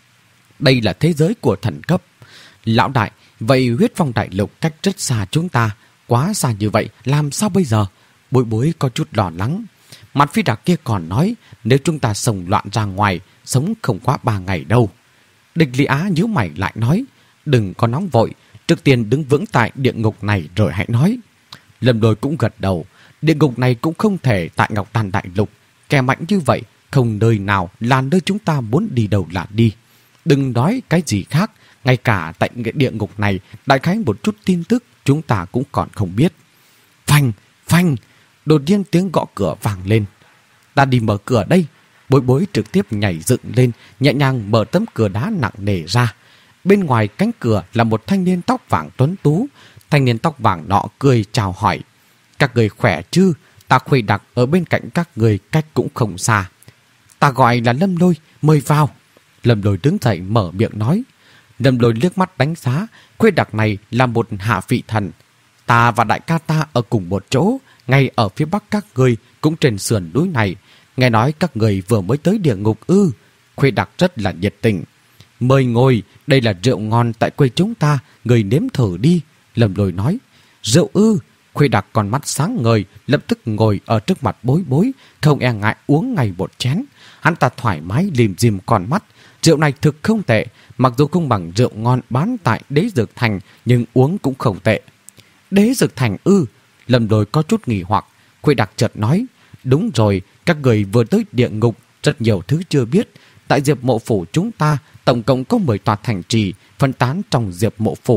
Đây là thế giới của thần cấp. Lão đại, vậy huyết phong đại lục cách rất xa chúng ta. Quá xa như vậy, làm sao bây giờ? Bối Bối có chút lo lắng. Mạt Phi Đặc kia còn nói, nếu chúng ta xông loạn ra ngoài, sống không quá ba ngày đâu. Địch Lý Á nhíu mày lại nói, đừng có nóng vội, trước tiên đứng vững tại địa ngục này rồi hãy nói. Lâm Lôi cũng gật đầu, địa ngục này cũng không thể tại Ngọc Tàn Đại Lục. Kẻ mạnh như vậy, không nơi nào là nơi chúng ta muốn đi đâu là đi. Đừng nói cái gì khác, ngay cả tại địa ngục này, đại khái một chút tin tức chúng ta cũng còn không biết. Phanh, phanh, đột nhiên tiếng gõ cửa vang lên. Ta đi mở cửa đây. Bối Bối trực tiếp nhảy dựng lên, nhẹ nhàng mở tấm cửa đá nặng nề ra. Bên ngoài cánh cửa là một thanh niên tóc vàng tuấn tú. Thanh niên tóc vàng nọ cười chào hỏi. Các người khỏe chứ? Ta Khuê Đặc ở bên cạnh các người cách cũng không xa. Ta gọi là Lâm Lôi, mời vào. Lâm Lôi đứng dậy mở miệng nói. Lâm Lôi liếc mắt đánh giá, Khuê Đặc này là một hạ vị thần. Ta và đại ca ta ở cùng một chỗ, ngay ở phía bắc các người, cũng trên sườn núi này. Nghe nói các người vừa mới tới địa ngục ư? Khuê Đặc rất là nhiệt tình. Mời ngồi, đây là rượu ngon tại quê chúng ta, người nếm thử đi. Lâm Lôi nói. Rượu ư? Khuê Đặc con mắt sáng ngời, lập tức ngồi ở trước mặt Bối Bối, không e ngại uống ngay một chén. Hắn ta thoải mái lim dim con mắt. Rượu này thực không tệ, mặc dù không bằng rượu ngon bán tại Đế Dược Thành, nhưng uống cũng không tệ. Đế Dược Thành ư? Lâm Lôi có chút nghỉ hoặc. Khuê Đặc chợt nói. Đúng rồi, các người vừa tới địa ngục, rất nhiều thứ chưa biết. Tại Diệp Mộ Phủ chúng ta, tổng cộng có mười tòa thành trì, phân tán trong Diệp Mộ Phủ.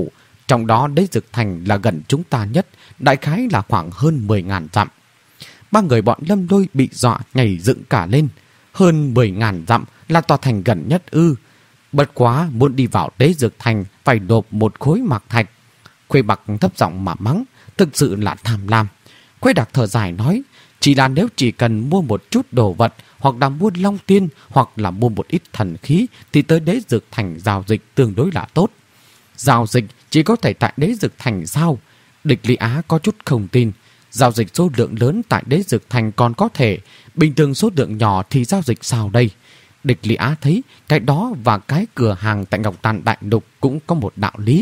Trong đó Đế Dực Thành là gần chúng ta nhất, đại khái là khoảng hơn mười ngàn dặm. Ba người bọn Lâm Lôi bị dọa nhảy dựng cả lên. Hơn mười ngàn dặm là tòa thành gần nhất ư? Bất quá muốn đi vào Đế Dực Thành phải nộp một khối mạc thạch. Khuê Bạc thấp giọng mà mắng, thực sự là tham lam. Khuê Đặc thở dài nói, chỉ là nếu chỉ cần mua một chút đồ vật, hoặc là mua long tiên, hoặc là mua một ít thần khí, thì tới Đế Dực Thành giao dịch tương đối là tốt. Giao dịch chỉ có thể tại Đế Dực Thành sao? Địch Lý Á có chút không tin. Giao dịch số lượng lớn tại Đế Dực Thành còn có thể, bình thường số lượng nhỏ thì giao dịch sao đây? Địch Lý Á thấy cái đó và cái cửa hàng tại Ngọc Tàn Đại Lục cũng có một đạo lý.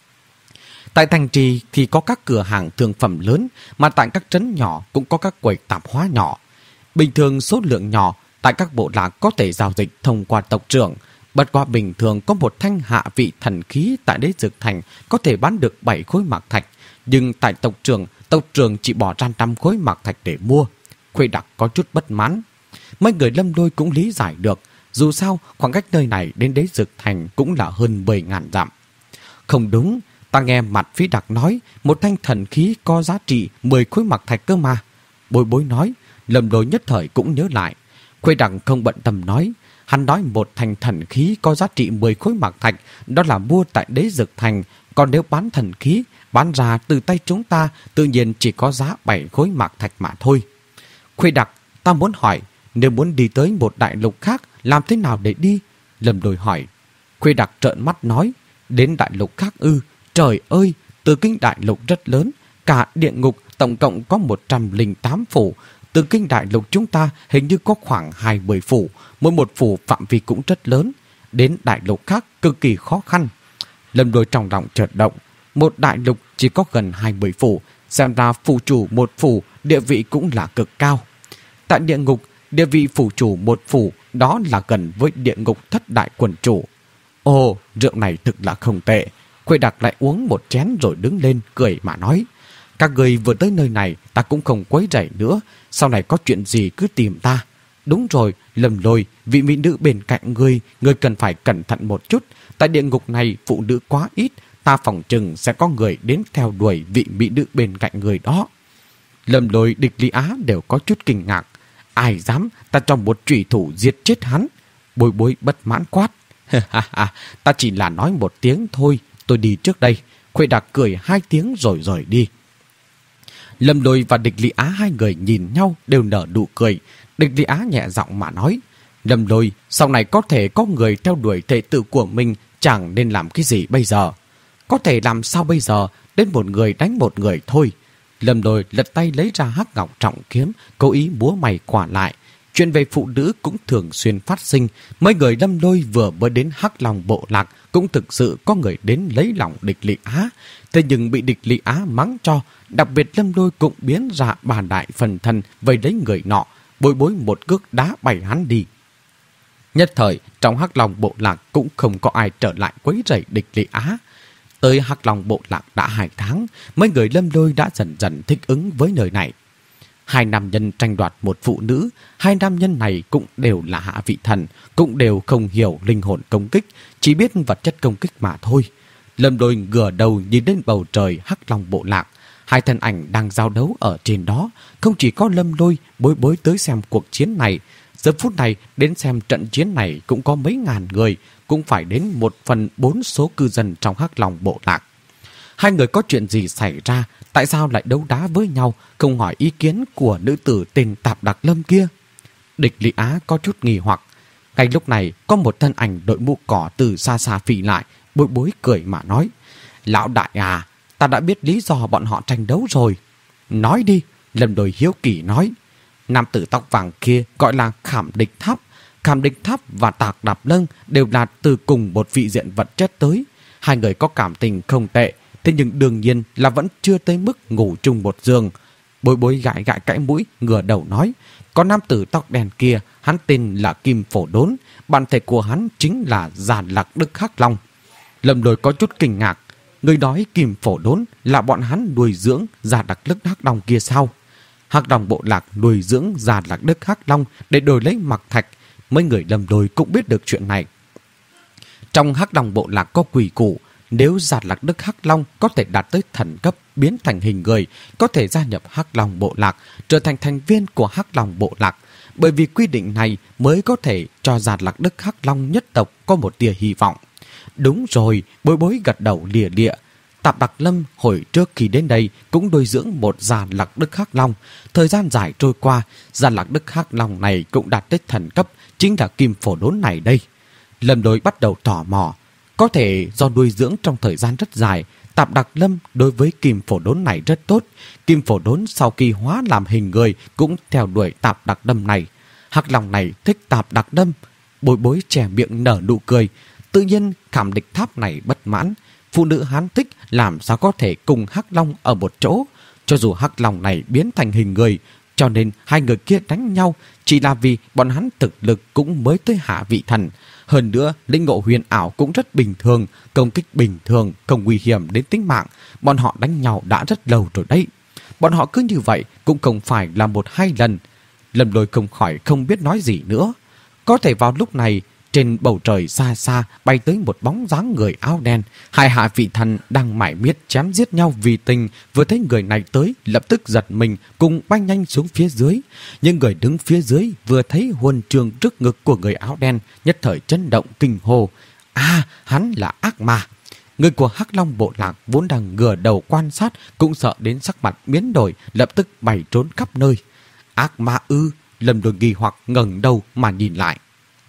Tại thành trì thì có các cửa hàng thương phẩm lớn, mà tại các trấn nhỏ cũng có các quầy tạp hóa nhỏ. Bình thường số lượng nhỏ tại các bộ lạc có thể giao dịch thông qua tộc trưởng. Bất quá bình thường có một thanh hạ vị thần khí tại Đế Dực Thành có thể bán được bảy khối mạc thạch, nhưng tại tộc trưởng, tộc trưởng chỉ bỏ ra năm khối mạc thạch để mua. Khuê Đặc có chút bất mãn. Mấy người Lâm Lôi cũng lý giải được, dù sao khoảng cách nơi này đến Đế Dực Thành cũng là hơn mười ngàn dặm. Không đúng, ta nghe Mặt Phí Đặc nói một thanh thần khí có giá trị mười khối mạc thạch cơ mà. Bối Bối nói, Lâm Lôi nhất thời cũng nhớ lại. Khuê Đặc không bận tâm nói, hắn nói một thanh thần khí có giá trị mười khối mạc thạch, đó là mua tại Đế Dực Thành, còn nếu bán thần khí, bán ra từ tay chúng ta tự nhiên chỉ có giá bảy khối mạc thạch mà thôi. Khuê Đặc, ta muốn hỏi, nếu muốn đi tới một đại lục khác, làm thế nào để đi? Lâm Lôi hỏi. Khuê Đặc trợn mắt nói, đến đại lục khác ư? Trời ơi, Từ Kinh Đại Lục rất lớn, cả địa ngục tổng cộng có một trăm lẻ tám phủ. Từ Kinh Đại Lục chúng ta hình như có khoảng hai mươi phủ, mỗi một phủ phạm vi cũng rất lớn. Đến đại lục khác cực kỳ khó khăn. Lâm Lôi trong lòng chợt động, một đại lục chỉ có gần hai mươi phủ, xem ra phủ chủ một phủ địa vị cũng là cực cao. Tại địa ngục, địa vị phủ chủ một phủ đó là gần với địa ngục thất đại quần chủ. Ồ, rượu này thực là không tệ. Khuê Đặc lại uống một chén rồi đứng lên cười mà nói, các người vừa tới nơi này ta cũng không quấy rầy nữa, sau này có chuyện gì cứ tìm ta. Đúng rồi, Lâm Lôi, vị mỹ nữ bên cạnh ngươi, ngươi cần phải cẩn thận một chút. Tại địa ngục này phụ nữ quá ít, ta phòng chừng sẽ có người đến theo đuổi vị mỹ nữ bên cạnh người đó. Lâm Lôi, Địch Lý Á đều có chút kinh ngạc. Ai dám, ta trong một trùy thủ diệt chết hắn. Bối Bối bất mãn quát. Ta chỉ là nói một tiếng thôi, tôi đi trước đây. Khuê Đặc cười hai tiếng rồi rời đi. Lâm Lôi và Địch Lý Á hai người nhìn nhau đều nở nụ cười. Địch Lý Á nhẹ giọng mà nói, Lâm Lôi, sau này có thể có người theo đuổi thể tự của mình, chẳng nên làm cái gì bây giờ. Có thể làm sao bây giờ, đến một người đánh một người thôi. Lâm Lôi lật tay lấy ra hắc ngọc trọng kiếm, cố ý múa mày quả lại. Chuyện về phụ nữ cũng thường xuyên phát sinh. Mấy người Lâm Lôi vừa mới đến Hắc Long bộ lạc cũng thực sự có người đến lấy lòng Địch Lý Á. Thế nhưng bị Địch Lý Á mắng cho. Đặc biệt Lâm Lôi cũng biến ra bà đại phần thân vây lấy người nọ. Bối Bối một cước đá bay hắn đi. Nhất thời trong Hắc Long bộ lạc cũng không có ai trở lại quấy rầy Địch Lý Á. Tới Hắc Long bộ lạc đã hai tháng, mấy người Lâm Lôi đã dần dần thích ứng với nơi này. Hai nam nhân tranh đoạt một phụ nữ, hai nam nhân này cũng đều là hạ vị thần, cũng đều không hiểu linh hồn công kích, chỉ biết vật chất công kích mà thôi. Lâm Lôi ngửa đầu nhìn lên bầu trời Hắc Long bộ lạc, hai thân ảnh đang giao đấu ở trên đó, không chỉ có Lâm Lôi, Bối Bối tới xem cuộc chiến này. Giờ phút này đến xem trận chiến này cũng có mấy ngàn người, cũng phải đến một phần bốn số cư dân trong Hắc Long bộ lạc. Hai người có chuyện gì xảy ra, tại sao lại đấu đá với nhau, không hỏi ý kiến của nữ tử tên Tạp Đặc Lâm kia? Địch Lý Á có chút nghi hoặc. Ngay lúc này có một thân ảnh đội mũ cỏ từ xa xa phì lại. Bối Bối cười mà nói, lão đại à, ta đã biết lý do bọn họ tranh đấu rồi. Nói đi. Lâm Lôi hiếu kỳ nói. Nam tử tóc vàng kia gọi là Khảm Địch Tháp. Khảm Địch Tháp và Tạp Đặc Lâm đều là từ cùng một vị diện vật chất tới. Hai người có cảm tình không tệ, thế nhưng đương nhiên là vẫn chưa tới mức ngủ chung một giường. Bối Bối gãi gãi cái mũi, ngửa đầu nói, có nam tử tóc đen kia, hắn tên là Kim Phổ Đốn, bạn thể của hắn chính là Già Lạc Đức Hắc Long. Lâm Lôi có chút kinh ngạc, người nói Kim Phổ Đốn là bọn hắn nuôi dưỡng Già Lạc Đức Hắc Long kia sao? Hắc Long bộ lạc nuôi dưỡng Già Lạc Đức Hắc Long để đổi lấy mặc thạch. Mấy người Lâm Lôi cũng biết được chuyện này. Trong Hắc Long bộ lạc có quỷ củ, nếu Giản Lạc Đức Hắc Long có thể đạt tới thần cấp, biến thành hình người, có thể gia nhập Hắc Long bộ lạc, trở thành thành viên của Hắc Long bộ lạc. Bởi vì quy định này mới có thể cho Giản Lạc Đức Hắc Long nhất tộc có một tia hy vọng. Đúng rồi, Bối Bối gật đầu lìa lịa. Tạp Đặc Lâm hồi trước khi đến đây cũng nuôi dưỡng một Giản Lạc Đức Hắc Long. Thời gian dài trôi qua, Giản Lạc Đức Hắc Long này cũng đạt tới thần cấp, chính là Kim Phổ Đốn này đây. Lâm Lôi bắt đầu tò mò. Có thể do nuôi dưỡng trong thời gian rất dài, Tạp Đặc Lâm đối với Kim Phổ Đốn này rất tốt. Kim Phổ Đốn sau khi hóa làm hình người cũng theo đuổi Tạp Đặc Lâm này. Hắc Long này thích Tạp Đặc Lâm. Bối Bối che miệng nở nụ cười. Tự nhiên Khảm Địch Tháp này bất mãn. Phụ nữ hán thích làm sao có thể cùng Hắc Long ở một chỗ. Cho dù Hắc Long này biến thành hình người, cho nên hai người kia đánh nhau chỉ là vì bọn hắn thực lực cũng mới tới hạ vị thần. Hơn nữa, lĩnh ngộ huyền ảo cũng rất bình thường, công kích bình thường, không nguy hiểm đến tính mạng. Bọn họ đánh nhau đã rất lâu rồi đấy. Bọn họ cứ như vậy cũng không phải là một hai lần. Lâm Lôi không khỏi không biết nói gì nữa. Có thể vào lúc này, trên bầu trời xa xa bay tới một bóng dáng người áo đen. Hai hạ vị thần đang mải miết chém giết nhau vì tình, vừa thấy người này tới lập tức giật mình cùng bay nhanh xuống phía dưới. Nhưng người đứng phía dưới vừa thấy huân chương trước ngực của người áo đen, nhất thời chấn động kinh hô. À, hắn là ác ma. Người của Hắc Long bộ lạc vốn đang ngửa đầu quan sát cũng sợ đến sắc mặt biến đổi, lập tức bay trốn khắp nơi. Ác ma ư? Lâm Lôi nghi hoặc ngẩng đầu mà nhìn lại.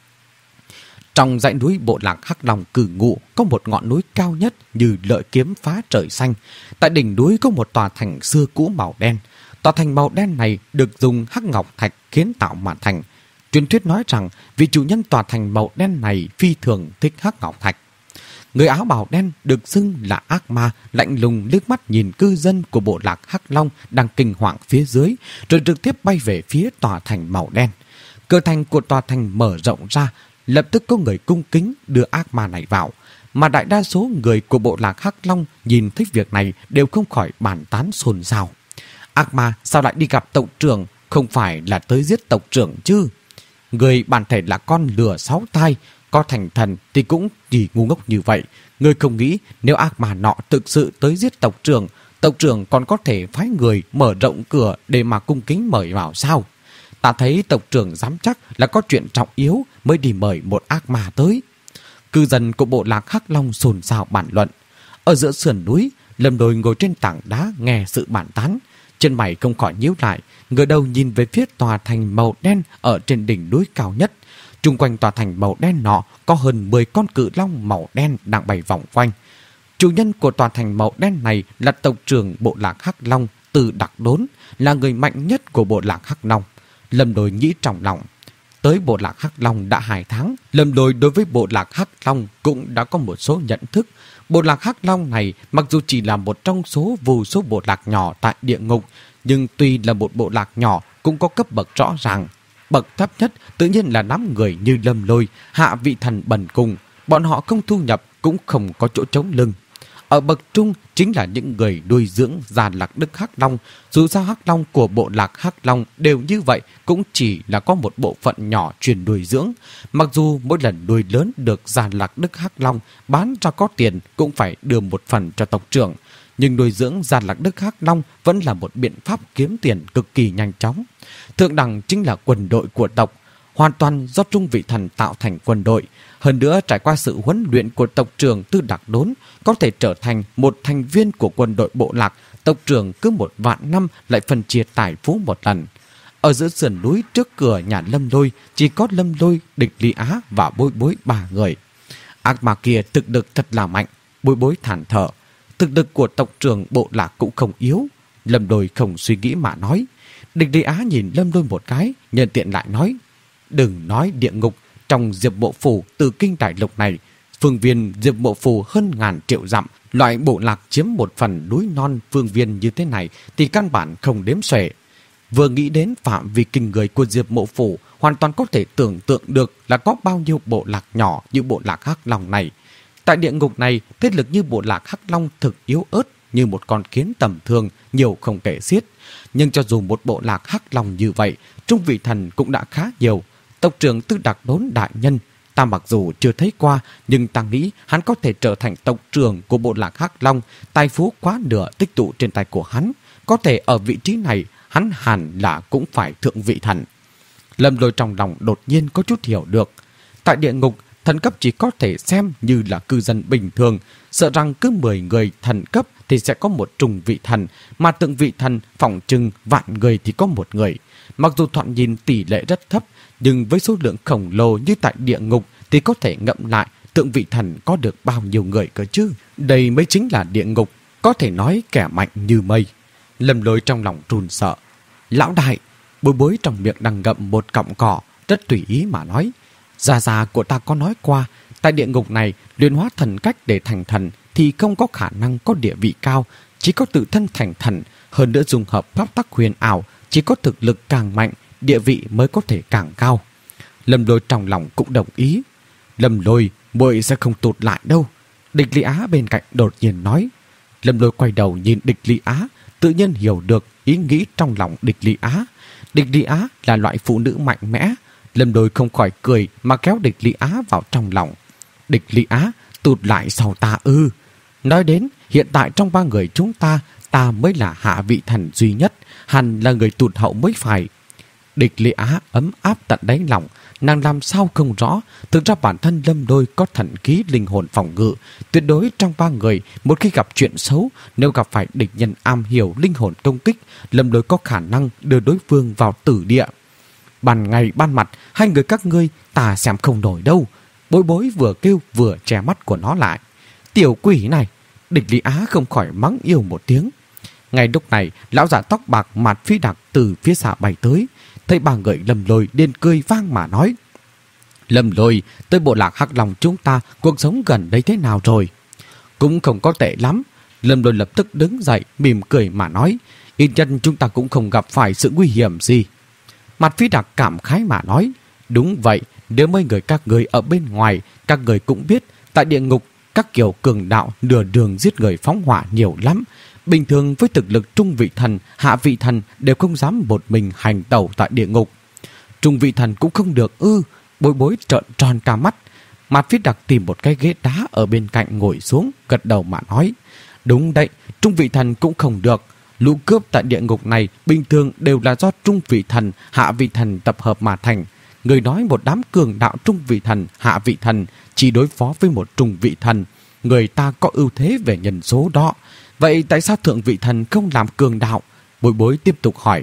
Trong dãy núi bộ lạc Hắc Long cử ngụ có một ngọn núi cao nhất như lợi kiếm phá trời xanh. Tại đỉnh núi có một tòa thành xưa cũ màu đen. Tòa thành màu đen này được dùng hắc ngọc thạch kiến tạo mà thành. Truyền thuyết nói rằng vị chủ nhân tòa thành màu đen này phi thường thích hắc ngọc thạch. Người áo bào đen được xưng là ác ma, lạnh lùng liếc mắt nhìn cư dân của bộ lạc Hắc Long đang kinh hoàng phía dưới, rồi trực tiếp bay về phía tòa thành màu đen. Cửa thành của tòa thành mở rộng ra, lập tức có người cung kính đưa ác ma này vào. Mà đại đa số người của bộ lạc Hắc Long nhìn thấy việc này đều không khỏi bàn tán xôn xao. Ác ma sao lại đi gặp tộc trưởng, không phải là tới giết tộc trưởng chứ? Người bản thể là con lừa sáu tai, có thành thần thì cũng chỉ ngu ngốc như vậy. Người không nghĩ nếu ác ma nọ thực sự tới giết tộc trưởng, tộc trưởng còn có thể phái người mở rộng cửa để mà cung kính mời vào sao? Ta thấy tộc trưởng dám chắc là có chuyện trọng yếu mới đi mời một ác ma tới. Cư dân của bộ lạc Hắc Long xôn xao bàn luận. Ở giữa sườn núi, Lâm Lôi ngồi trên tảng đá nghe sự bàn tán. Chân mày không khỏi nhíu lại, ngửa đầu nhìn về phía tòa thành màu đen ở trên đỉnh núi cao nhất. Chung quanh tòa thành màu đen nọ có hơn mười con cự long màu đen đang bay vòng quanh. Chủ nhân của tòa thành màu đen này là tộc trưởng bộ lạc Hắc Long Từ Đặc Đốn, là người mạnh nhất của bộ lạc Hắc Long. Lâm Lôi nghĩ trong lòng. Tới bộ lạc Hắc Long đã hai tháng, Lâm Lôi đối với bộ lạc Hắc Long cũng đã có một số nhận thức. Bộ lạc Hắc Long này mặc dù chỉ là một trong số vô số bộ lạc nhỏ tại địa ngục, nhưng tuy là một bộ lạc nhỏ cũng có cấp bậc rõ ràng. Bậc thấp nhất tự nhiên là đám người như Lâm Lôi, hạ vị thần bần cùng. Bọn họ không thu nhập cũng không có chỗ chống lưng. Ở bậc trung chính là những người nuôi dưỡng Giản Lạc Đức Hắc Long. Dù sao Hắc Long của bộ lạc Hắc Long đều như vậy, cũng chỉ là có một bộ phận nhỏ truyền nuôi dưỡng. Mặc dù mỗi lần nuôi lớn được Giản Lạc Đức Hắc Long bán ra có tiền cũng phải đưa một phần cho tộc trưởng. Nhưng nuôi dưỡng Giản Lạc Đức Hắc Long vẫn là một biện pháp kiếm tiền cực kỳ nhanh chóng. Thượng đẳng chính là quân đội của tộc, hoàn toàn do trung vị thần tạo thành quân đội. Hơn nữa trải qua sự huấn luyện của tộc trưởng Tư Đặc Đốn, có thể trở thành một thành viên của quân đội bộ lạc. Tộc trưởng cứ một vạn năm lại phân chia tài phú một lần. Ở giữa sườn núi trước cửa nhà Lâm Lôi chỉ có Lâm Lôi, Địch Lý Á và Bối Bối ba người. Ác ma kia thực lực thật là mạnh. Bối Bối thản thở. Thực lực của tộc trưởng bộ lạc cũng không yếu. Lâm Lôi không suy nghĩ mà nói. Địch Lý Á nhìn Lâm Lôi một cái, nhân tiện lại nói: đừng nói địa ngục, trong Diệp Bộ Phủ Từ Kinh đại lục này, phương viên Diệp Bộ Phủ hơn ngàn triệu dặm, loại bộ lạc chiếm một phần núi non phương viên như thế này thì căn bản không đếm xuể. Vừa nghĩ đến phạm vi kinh người của Diệp Bộ Phủ, hoàn toàn có thể tưởng tượng được là có bao nhiêu bộ lạc nhỏ như bộ lạc Hắc Long này. Tại địa ngục này, thế lực như bộ lạc Hắc Long thực yếu ớt như một con kiến tầm thường, nhiều không kể xiết. Nhưng cho dù một bộ lạc Hắc Long như vậy, trung vị thần cũng đã khá nhiều. Tộc trưởng Tư Đặc Đốn đại nhân, Ta mặc dù chưa thấy qua, nhưng ta nghĩ hắn có thể trở thành tộc trưởng của bộ lạc Hắc Long, tài phú quá nửa tích tụ trên tay của hắn. Có thể ở vị trí này, hắn hẳn là cũng phải thượng vị thần. Lâm Lôi trong lòng đột nhiên có chút hiểu được. Tại địa ngục, thần cấp chỉ có thể xem như là cư dân bình thường, sợ rằng cứ mười người thần cấp thì sẽ có một trùng vị thần, mà tượng vị thần phỏng chừng vạn người thì có một người. Mặc dù thoạt nhìn tỷ lệ rất thấp, nhưng với số lượng khổng lồ như tại địa ngục thì có thể ngẫm lại tượng vị thần có được bao nhiêu người cơ chứ. Đây mới chính là địa ngục, có thể nói kẻ mạnh như mây. Lâm Lôi trong lòng run sợ. Lão đại, Bối Bối trong miệng đang ngậm một cọng cỏ, rất tùy ý mà nói. Già già của ta có nói qua, tại địa ngục này, luyện hóa thần cách để thành thần thì không có khả năng có địa vị cao, chỉ có tự thân thành thần, hơn nữa dùng hợp pháp tắc huyền ảo, chỉ có thực lực càng mạnh, địa vị mới có thể càng cao. Lâm Lôi trong lòng cũng đồng ý. Lâm Lôi, muội sẽ không tụt lại đâu. Địch Lý Á bên cạnh đột nhiên nói. Lâm Lôi quay đầu nhìn Địch Lý Á, tự nhiên hiểu được ý nghĩ trong lòng Địch Lý Á. Địch Lý Á là loại phụ nữ mạnh mẽ. Lâm Lôi không khỏi cười mà kéo Địch Lý Á vào trong lòng. Địch Lý Á, tụt lại sau ta ư? Nói đến, hiện tại trong ba người chúng ta, ta mới là hạ vị thần duy nhất, hẳn là người tụt hậu mới phải. Địch Lý Á ấm áp tận đáy lòng, nàng làm sao không rõ, thực ra bản thân Lâm Lôi có thần khí linh hồn phòng ngự, tuyệt đối trong ba người, một khi gặp chuyện xấu, nếu gặp phải địch nhân am hiểu linh hồn công kích, Lâm Lôi có khả năng đưa đối phương vào tử địa. Ban ngày ban mặt, hai người các ngươi ta xem không nổi đâu. Bối Bối vừa kêu vừa che mắt của nó lại. Tiểu quỷ này! Địch Lý Á không khỏi mắng yêu một tiếng. Ngay lúc này, lão giả tóc bạc Mạt Phi Đặc từ phía xa bay tới. Thấy ba người Lâm Lôi điên cười vang mà nói. Lâm Lôi, tới bộ lạc Hắc Long chúng ta, cuộc sống gần đây thế nào rồi? Cũng không có tệ lắm. Lâm Lôi lập tức đứng dậy, mỉm cười mà nói. Ít nhất chúng ta cũng không gặp phải sự nguy hiểm gì. Mạt Phi Đặc cảm khái mà nói. Đúng vậy, nếu mấy người các người ở bên ngoài, các người cũng biết, tại địa ngục, các kiểu cường đạo nửa đường giết người phóng hỏa nhiều lắm. Bình thường với thực lực trung vị thần, hạ vị thần đều không dám một mình hành tẩu tại địa ngục. Trung vị thần cũng không được ư? Bối Bối trợn tròn cả mắt. Mạt Phi Đặc tìm một cái ghế đá ở bên cạnh ngồi xuống, gật đầu mà nói. Đúng đấy, trung vị thần cũng không được. Lũ cướp tại địa ngục này bình thường đều là do trung vị thần, hạ vị thần tập hợp mà thành. Người nói một đám cường đạo trung vị thần, hạ vị thần chỉ đối phó với một trung vị thần. Người ta có ưu thế về nhân số đó. Vậy tại sao thượng vị thần không làm cường đạo? Bối Bối tiếp tục hỏi.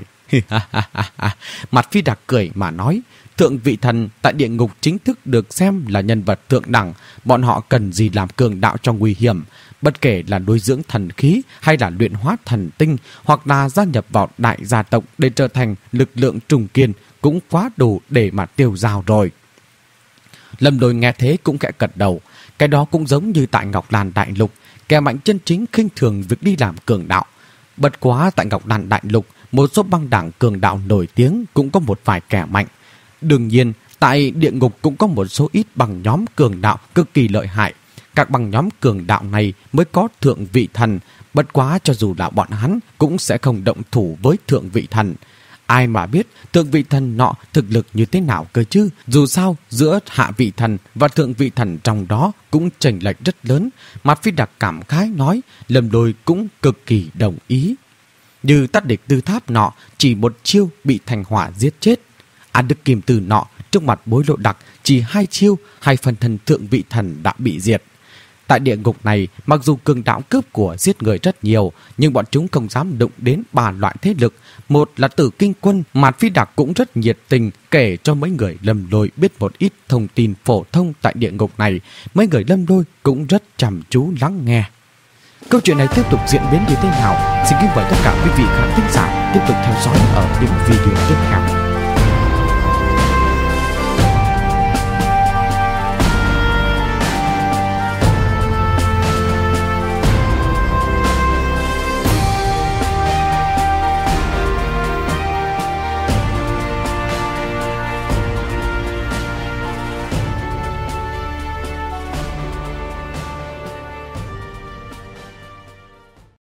Mạt Phi Đặc cười mà nói. Thượng vị thần tại địa ngục chính thức được xem là nhân vật thượng đẳng. Bọn họ cần gì làm cường đạo cho nguy hiểm. Bất kể là nuôi dưỡng thần khí hay là luyện hóa thần tinh, hoặc là gia nhập vào đại gia tộc để trở thành lực lượng trùng kiên, cũng quá đủ để mà tiêu dao rồi. Lâm Lôi nghe thế cũng khẽ gật đầu. Cái đó cũng giống như tại Ngọc Đàn Đại Lục, kẻ mạnh chân chính khinh thường việc đi làm cường đạo. Bất quá tại Ngọc Đàn Đại Lục, một số băng đảng cường đạo nổi tiếng cũng có một vài kẻ mạnh. Đương nhiên, tại địa ngục cũng có một số ít băng nhóm cường đạo cực kỳ lợi hại. Các băng nhóm cường đạo này mới có thượng vị thần, bất quá cho dù là bọn hắn cũng sẽ không động thủ với thượng vị thần. Ai mà biết thượng vị thần nọ thực lực như thế nào cơ chứ? Dù sao, giữa hạ vị thần và thượng vị thần trong đó cũng chênh lệch rất lớn. Mạt Phi Đặc cảm khái nói, Lâm Lôi cũng cực kỳ đồng ý. Như Tát Địch Tư Tháp nọ chỉ một chiêu bị thành hỏa giết chết. An Đức Kim Từ nọ trước mặt Bối Lộ Đặc chỉ hai chiêu, hai phần thần thượng vị thần đã bị diệt. Tại địa ngục này, mặc dù cường đạo cướp của giết người rất nhiều, nhưng bọn chúng không dám đụng đến ba loại thế lực. Một là Tử Kinh Quân, Mạt Phi Đặc cũng rất nhiệt tình kể cho mấy người Lâm Lôi biết một ít thông tin phổ thông tại địa ngục này. Mấy người Lâm Lôi cũng rất chăm chú lắng nghe. Câu chuyện này tiếp tục diễn biến như thế nào? Xin kính mời tất cả quý vị khán thính giả tiếp tục theo dõi ở những video tiếp theo.